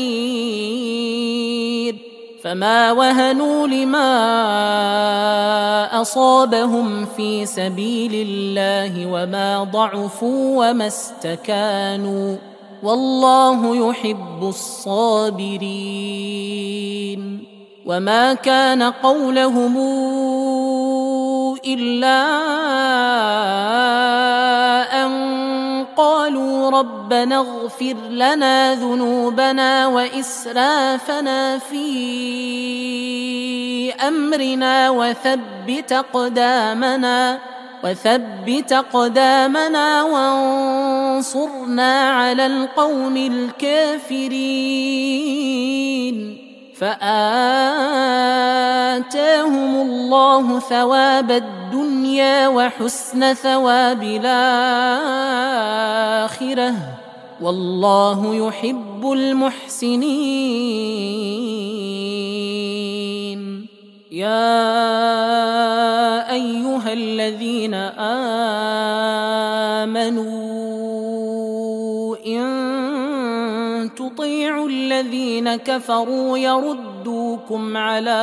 كثير فما وهنوا لما أصابهم في سبيل الله وما ضعفوا وما استكانوا والله يحب الصابرين وما كان قولهم إلا أن قالوا ربنا اغفر لنا ذنوبنا وإسرافنا في أمرنا وثبت أقدامنا وانصرنا على القوم الكافرين فآتاهم الله ثواب الدنيا وحسن ثواب الآخرة والله يحب المحسنين. يا أيها الذين آمنوا إن تطيعوا الذين كفروا يردوكم على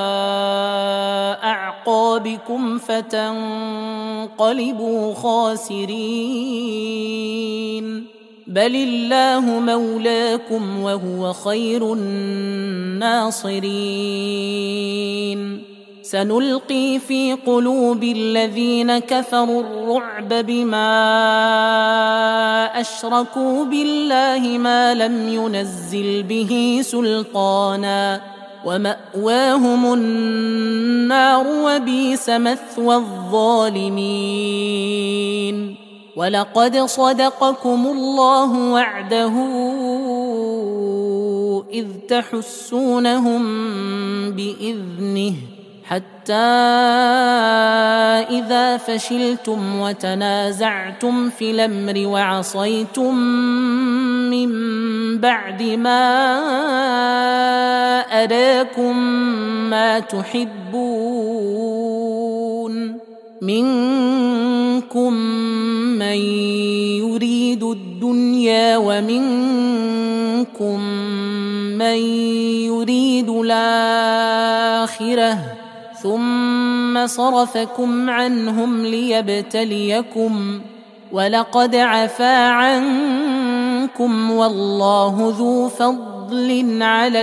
أعقابكم فتنقلبوا خاسرين بل الله مولاكم وهو خير الناصرين. سنلقي في قلوب الذين كفروا الرعب بما أشركوا بالله ما لم ينزل به سلطانا ومأواهم النار وبئس مثوى الظالمين. ولقد صدقكم الله وعده إذ تحسونهم بإذنه حتى إذا فشلتم وتنازعتم في الأمر وعصيتم من بعد ما أراكم ما تحبون منكم من يريد الدنيا ومنكم من يريد الآخرة ثم صرفكم عنهم ليبتليكم ولقد عفا عنكم والله ذو فضل على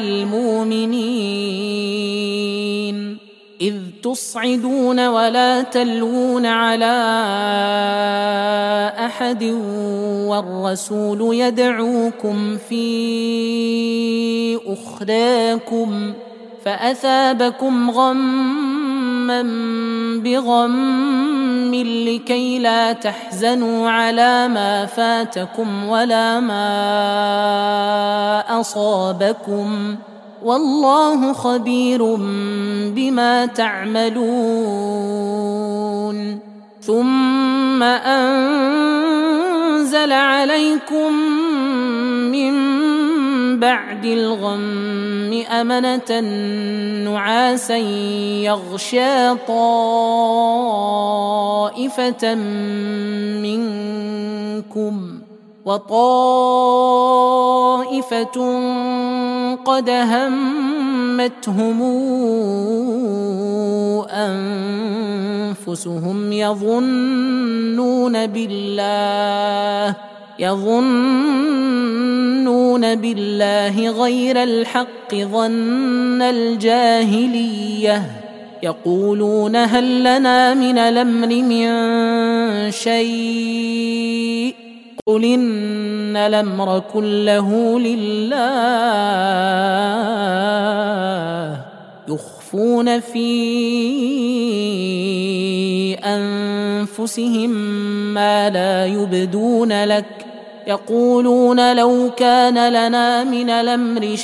المؤمنين. إذ تصعدون ولا تلوون على أحد والرسول يدعوكم في أخراكم فأثابكم غما بغم لكي لا تحزنوا على ما فاتكم ولا ما أصابكم والله خبير بما تعملون. ثم أنزل عليكم من بعد الغم أمنة نعاسا يغشى طائفة منكم وطائفة قد همتهم أنفسهم يظنون بالله غير الحق ظن الجاهلية يقولون هل لنا من الأمر من شيء قل إن الأمر كله لله يخفون في أنفسهم ما لا يبدون لك يقولون لو كان لنا من الأمر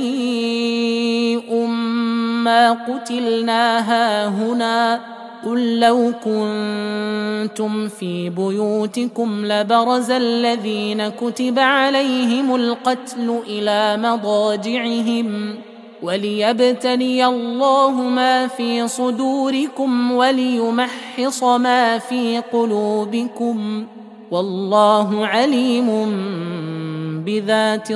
شيء ما قتلنا هاهنا قل لو كنتم في بيوتكم لبرز الذين كتب عليهم القتل إلى مضاجعهم وليبتلي الله ما في صدوركم وليمحص ما في قلوبكم والله عليم بذات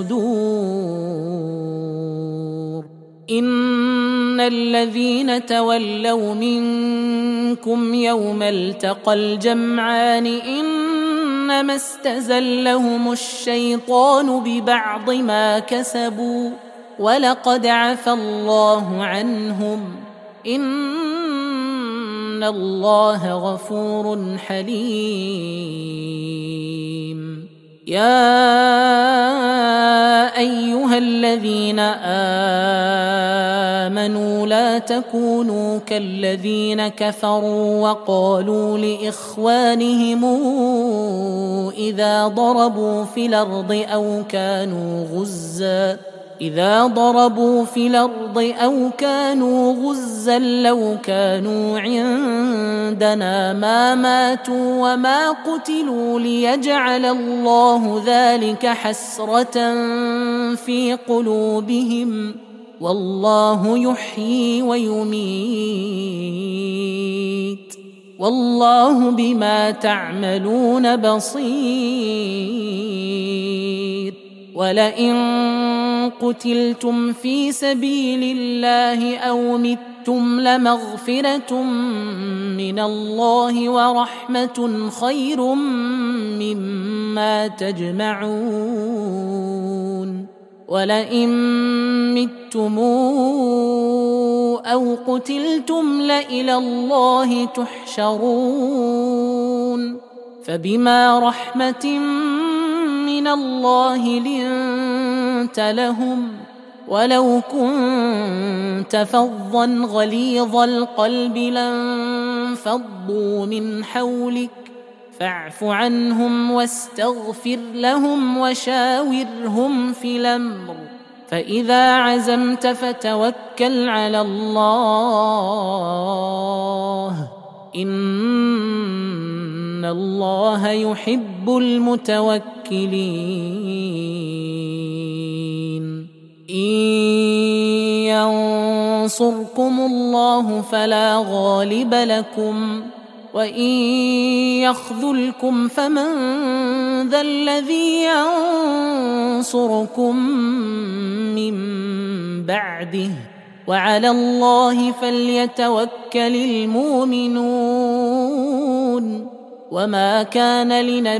الصدور. إن الذين تولوا منكم يوم التقى الجمعان إنما استزلهم الشيطان ببعض ما كسبوا ولقد عفى الله عنهم إن الله غفور حليم. يا أيها الذين آمنوا لا تكونوا كالذين كفروا وقالوا لإخوانهم إذا ضربوا في الأرض أو كانوا غزا لو كانوا عندنا ما ماتوا وما قتلوا ليجعل الله ذلك حسرة في قلوبهم والله يحيي ويميت والله بما تعملون بصير. ولئن قتلتم في سبيل الله أو متم لمغفرة من الله ورحمة خير مما تجمعون. ولئن متم أو قتلتم لإلى الله تحشرون. فبما رحمة من الله لنت لهم ولو كنت فظا غليظ القلب لانفضوا من حولك فاعف عنهم واستغفر لهم وشاورهم في الأمر فإذا عزمت فتوكل على الله إن الله يحب المتوكلين. إن ينصركم الله فلا غالب لكم وإن يخذلكم فمن ذا الذي ينصركم من بعده وعلى الله فليتوكل المؤمنون. وما كان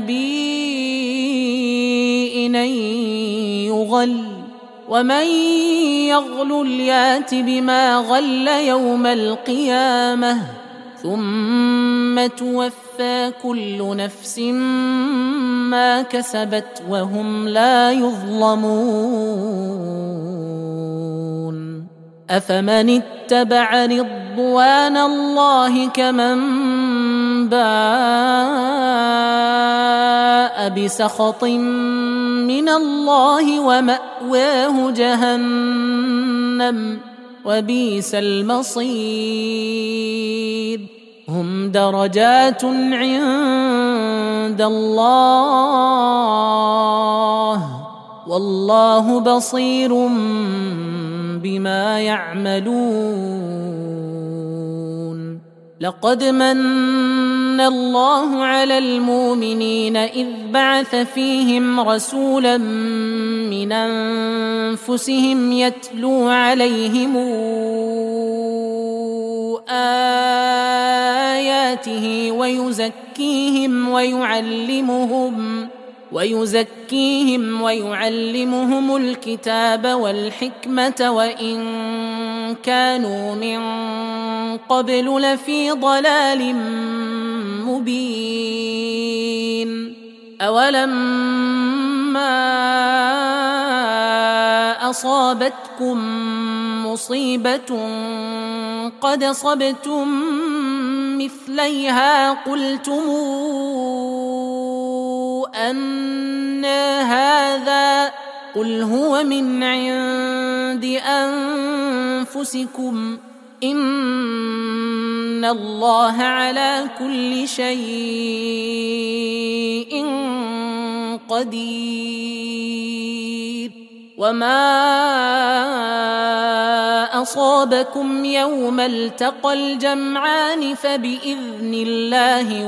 لنبي أن يغل ومن يغل يات بما غل يوم القيامة ثم توفى كل نفس ما كسبت وهم لا يظلمون. أفمن اتبع رضوان الله كمن باء بسخط من الله ومأواه جهنم وبئس المصير. هم درجات عند الله والله بصير بما يعملون. لقد من الله على المؤمنين إذ بعث فيهم رسولا من أنفسهم يتلو عليهم آياته ويزكيهم ويعلمهم الكتاب والحكمة وإن كانوا من قبل لفي ضلال مبين. أولما أصابتكم مصيبة قد أصبتم مثليها قلتم أن هذا قل هو من عند أنفسكم إن الله على كل شيء قدير. وما أصابكم يوم التقى الجمعان فبإذن الله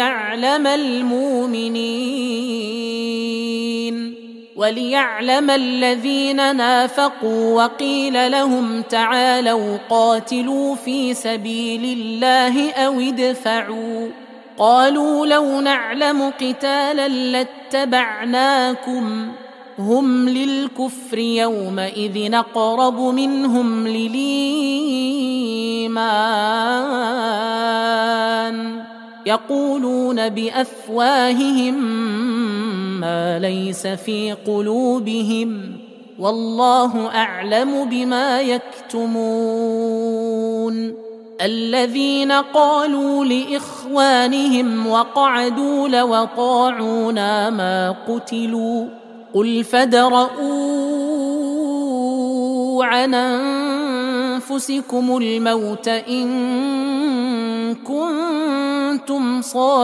وليعلم الذين نافقوا وقيل لهم تعالوا قاتلوا في سبيل الله أو ادفعوا قالوا لو نعلم قتالا لاتبعناكم هم للكفر يومئذ أقرب منهم للإيمان يقولون بأفواههم ما ليس في قلوبهم والله أعلم بما يكتمون الذين قالوا لإخوانهم وقعدوا لو أطاعونا ما قتلوا قل فادرءوا عن أنفسكم الموت إن كنتم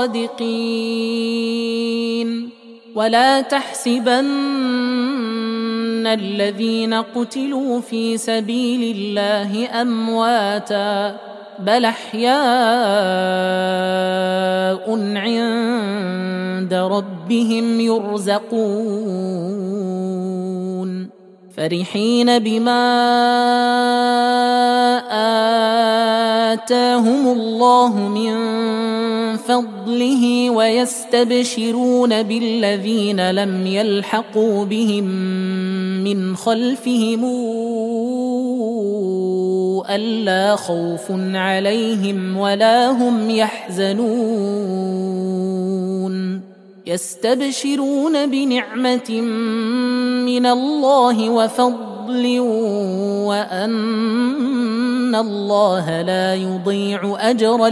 صادقين ولا تحسبن الذين قتلوا في سبيل الله أمواتا بل أحياء عند ربهم يرزقون فرحين بما آتاهم الله من فضله ويستبشرون بالذين لم يلحقوا بهم من خلفهم ألا خوف عليهم ولا هم يحزنون يستبشرون بنعمة من الله وفضل وأن الله لا يضيع أجر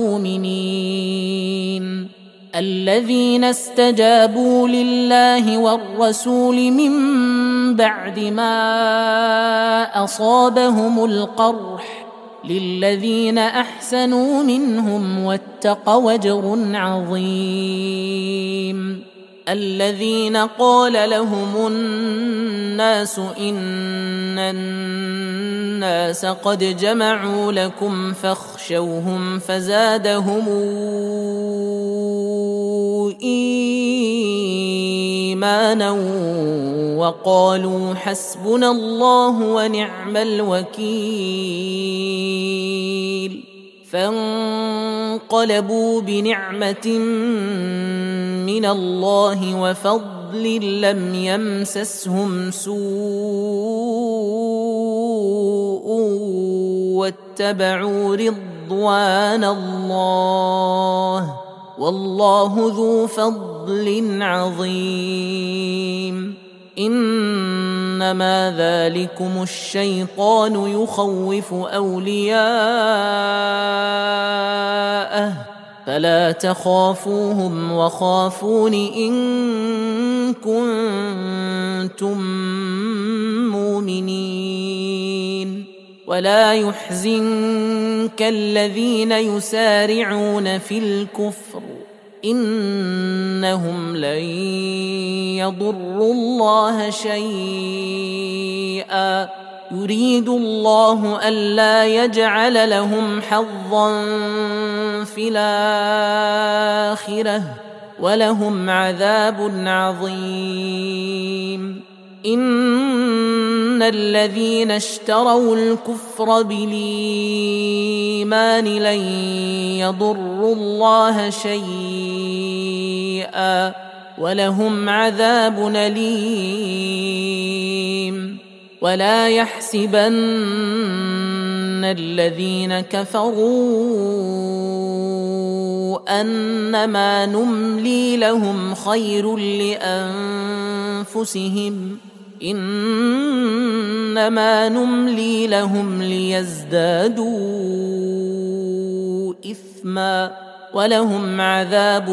المؤمنين الذين استجابوا لله والرسول من بعد ما أصابهم القرح للذين أحسنوا منهم واتقوا أجر عظيم الذين قال لهم الناس إن الناس قد جمعوا لكم فاخشوهم فزادهم إيمانا وقالوا حسبنا الله ونعم الوكيل فانقلبوا بنعمة من الله وفضل لم يمسسهم سوء واتبعوا رضوان الله والله ذو فضل عظيم إنما ذلكم الشيطان يخوف أولياءه فلا تخافوهم وخافون إن كنتم مؤمنين ولا يحزنك الذين يسارعون في الكفر إنهم لن يضروا الله شيئا يريد الله ألا يجعل لهم حظا في الآخرة ولهم عذاب عظيم إن الذين اشتروا الكفر بالإيمان لن يضروا الله شيئا ولهم عذاب أليم ولا يحسبن الذين كفروا أنما نملي لهم خير لأنفسهم إنما نملي لهم ليزدادوا إثما ولهم عذاب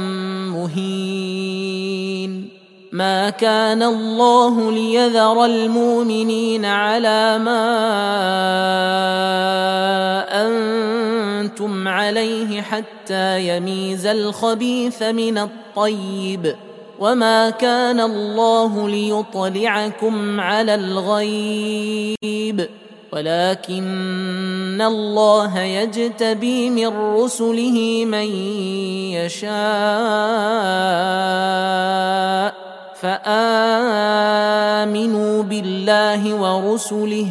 مهين ما كان الله ليذر المؤمنين على ما أنتم عليه حتى يميز الخبيث من الطيب وما كان الله ليطلعكم على الغيب ولكن الله يجتبي من رسله من يشاء فآمنوا بالله ورسله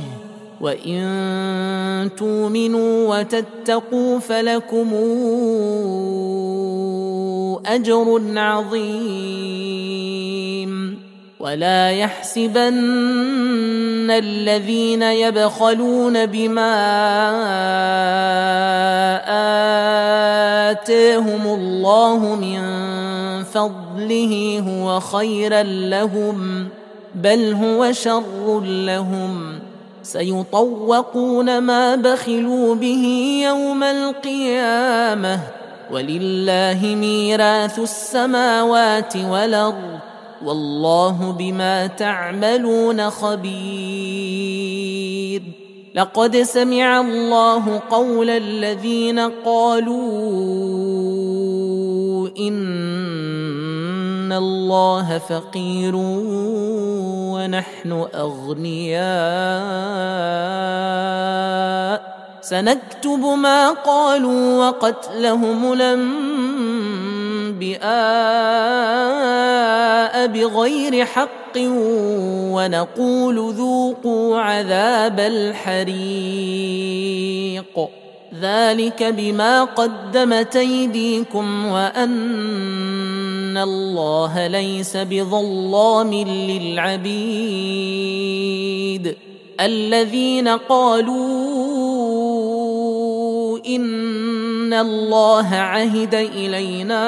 وإن تؤمنوا وتتقوا فلكم أجر عظيم ولا يحسبن الذين يبخلون بما آتاهم الله من فضله هو خيرا لهم، بل هو شر لهم، سيطوقون ما بخلوا به يوم القيامة، ولله ميراث السماوات والأرض، والله بما تعملون خبير. لقد سمع الله قول الذين قالوا إن الله فقير ونحن أغنياء، سنكتب ما قالوا وقتلهم الأنبياء بغير حق، ونقول ذوقوا عذاب الحريق، ذلك بما قدمت أيديكم وأن الله ليس بظلام للعبيد. الذين قالوا إن الله عهد إلينا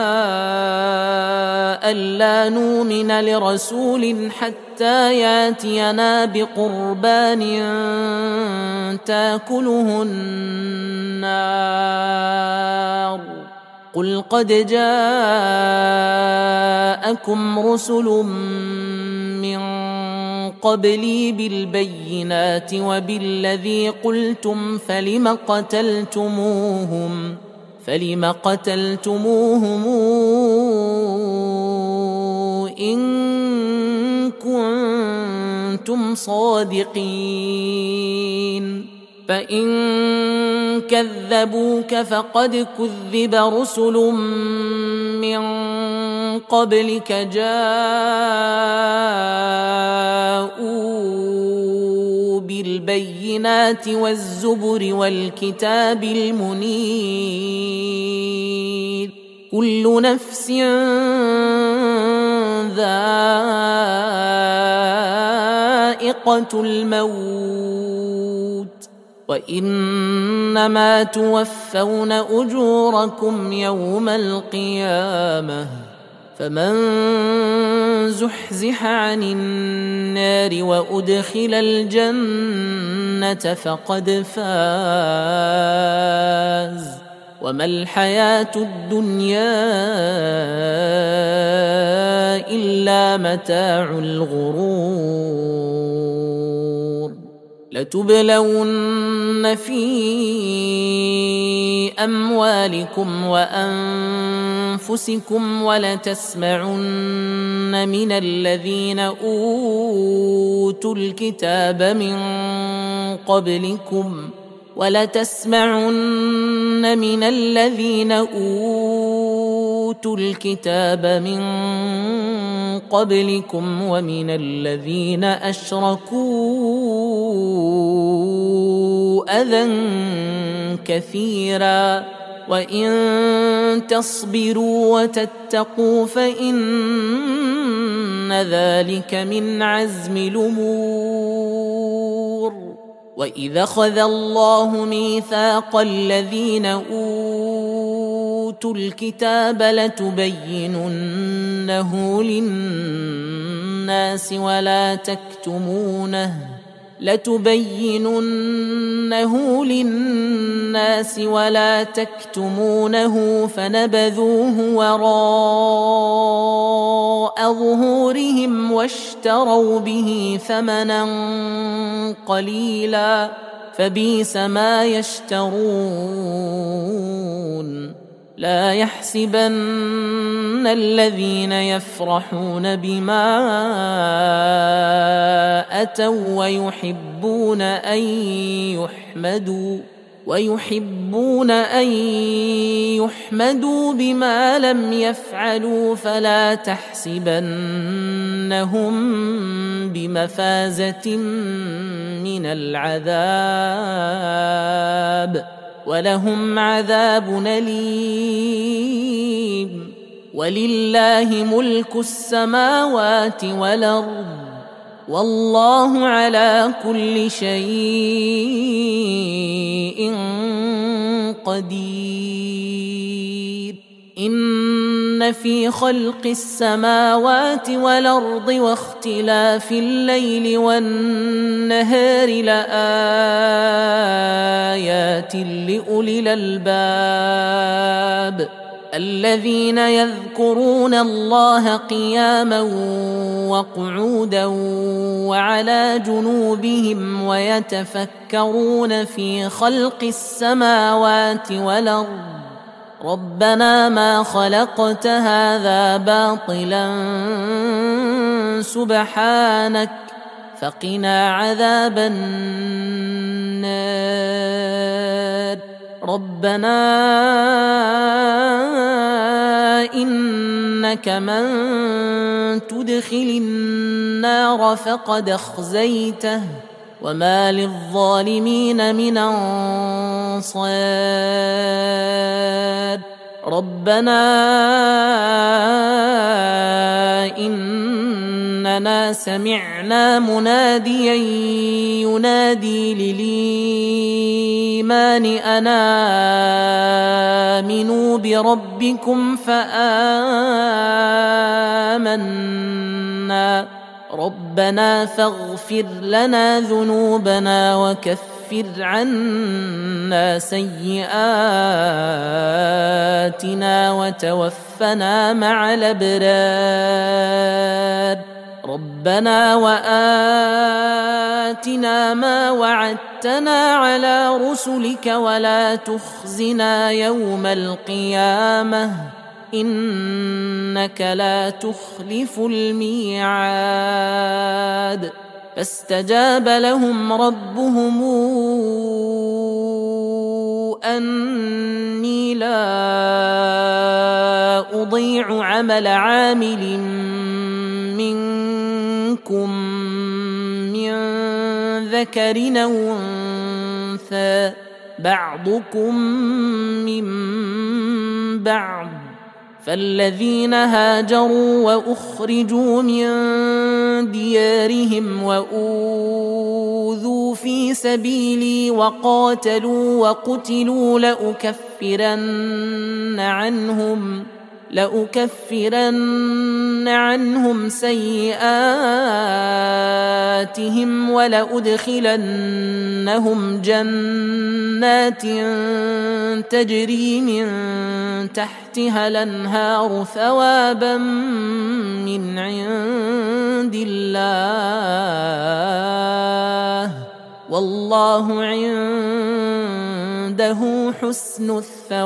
ألا نؤمن لرسول حتى ياتينا بقربان تاكله النار، قل قد جاءكم رسل من قبلي بالبينات وبالذي قلتم فلم قتلتموهم إن كنتم صادقين، فإن كذبوك فقد كذب رسل من قبلك جاءوا بالبينات والزبر والكتاب المنير، كل نفس ذائقة الموت، وإنما توفون أجوركم يوم القيامة، فمن زحزح عن النار وأدخل الجنة فقد فاز، وما الحياة الدنيا إلا متاع الغرور. لتبلون في أموالكم وأنفسكم ولتسمعن من الذين أوتوا الكتاب من قبلكم ومن الذين أشركوا أذى كثيرا، وإن تصبروا وتتقوا فإن ذلك من عزم الأمور. وإذا أخذ الله ميثاق الذين أوتوا الكتاب لتبيننه للناس ولا تكتمونه فنبذوه وراء ظهورهم واشتروا به ثمنا قليلا، فبئس ما يشترون. لا يحسبن الذين يفرحون بما أتوا ويحبون أن يحمدوا بما لم يفعلوا فلا تحسبنهم بمفازة من العذاب، ولهم عذاب أليم. ولله ملك السماوات والأرض والله على كل شيء قدير إن في خلق السماوات والأرض واختلاف الليل والنهار لآيات لأولي الألباب الذين يذكرون الله قياما وقعودا وعلى جنوبهم ويتفكرون في خلق السماوات والأرض ربنا ما خلقت هذا باطلا سبحانك فقنا عذاب النار ربنا إنك من تدخل النار فقد أخزيته وما للظالمين من أنصار ربنا إننا سمعنا مناديا ينادي للإيمان أن آمنوا بربكم فآمنا ربنا فاغفر لنا ذنوبنا وكفر عنا سيئاتنا وتوفنا مع الأبرار ربنا وآتنا ما وعدتنا على رسلك ولا تخزنا يوم القيامة إنك لا تخلف الميعاد فاستجاب لهم ربهم أني لا أضيع عمل عامل منكم من ذكر أو أنثى بعضكم من بعض فالذين هاجروا وأخرجوا من ديارهم وأوذوا في سبيلي وقاتلوا وقتلوا لأكفرن عنهم سيئاتهم ولأدخلنهم جنات تجري من تحتها الأنهار ثوابا من عند الله والله عنده حسن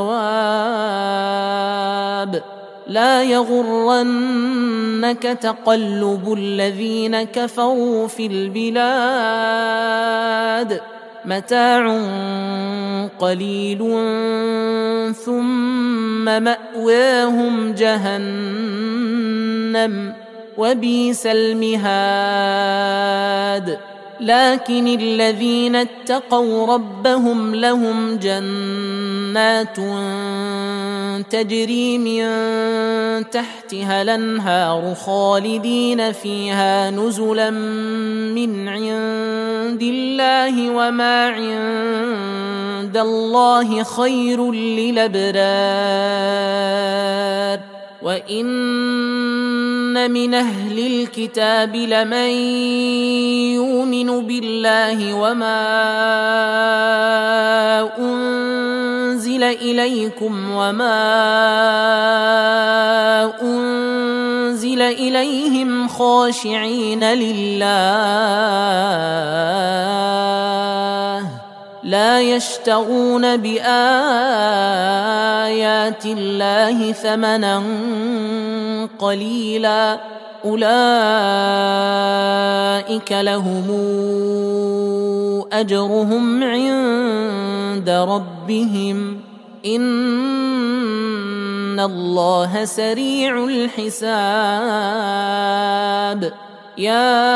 الثواب لا يغرنك تقلب الذين كفروا في البلاد متاع قليل ثم مأواهم جهنم وبئس المهاد لكن الذين اتقوا ربهم لهم جنات تجري من تحتها الأنهار خالدين فيها نزلا من عند الله وما عند الله خير للأبرار وإن من أهل الكتاب لمن يؤمن بالله وما أنزل إليكم وما أنزل إليهم خاشعين لله لا يشترون بآيات الله ثمنا قليلا أولئك لهم أجرهم عند ربهم إن الله سريع الحساب يا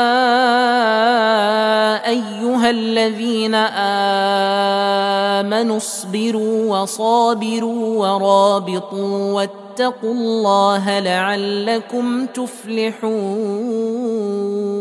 أيها الذين آمنوا اصبروا وصابروا ورابطوا واتقوا الله لعلكم تفلحون.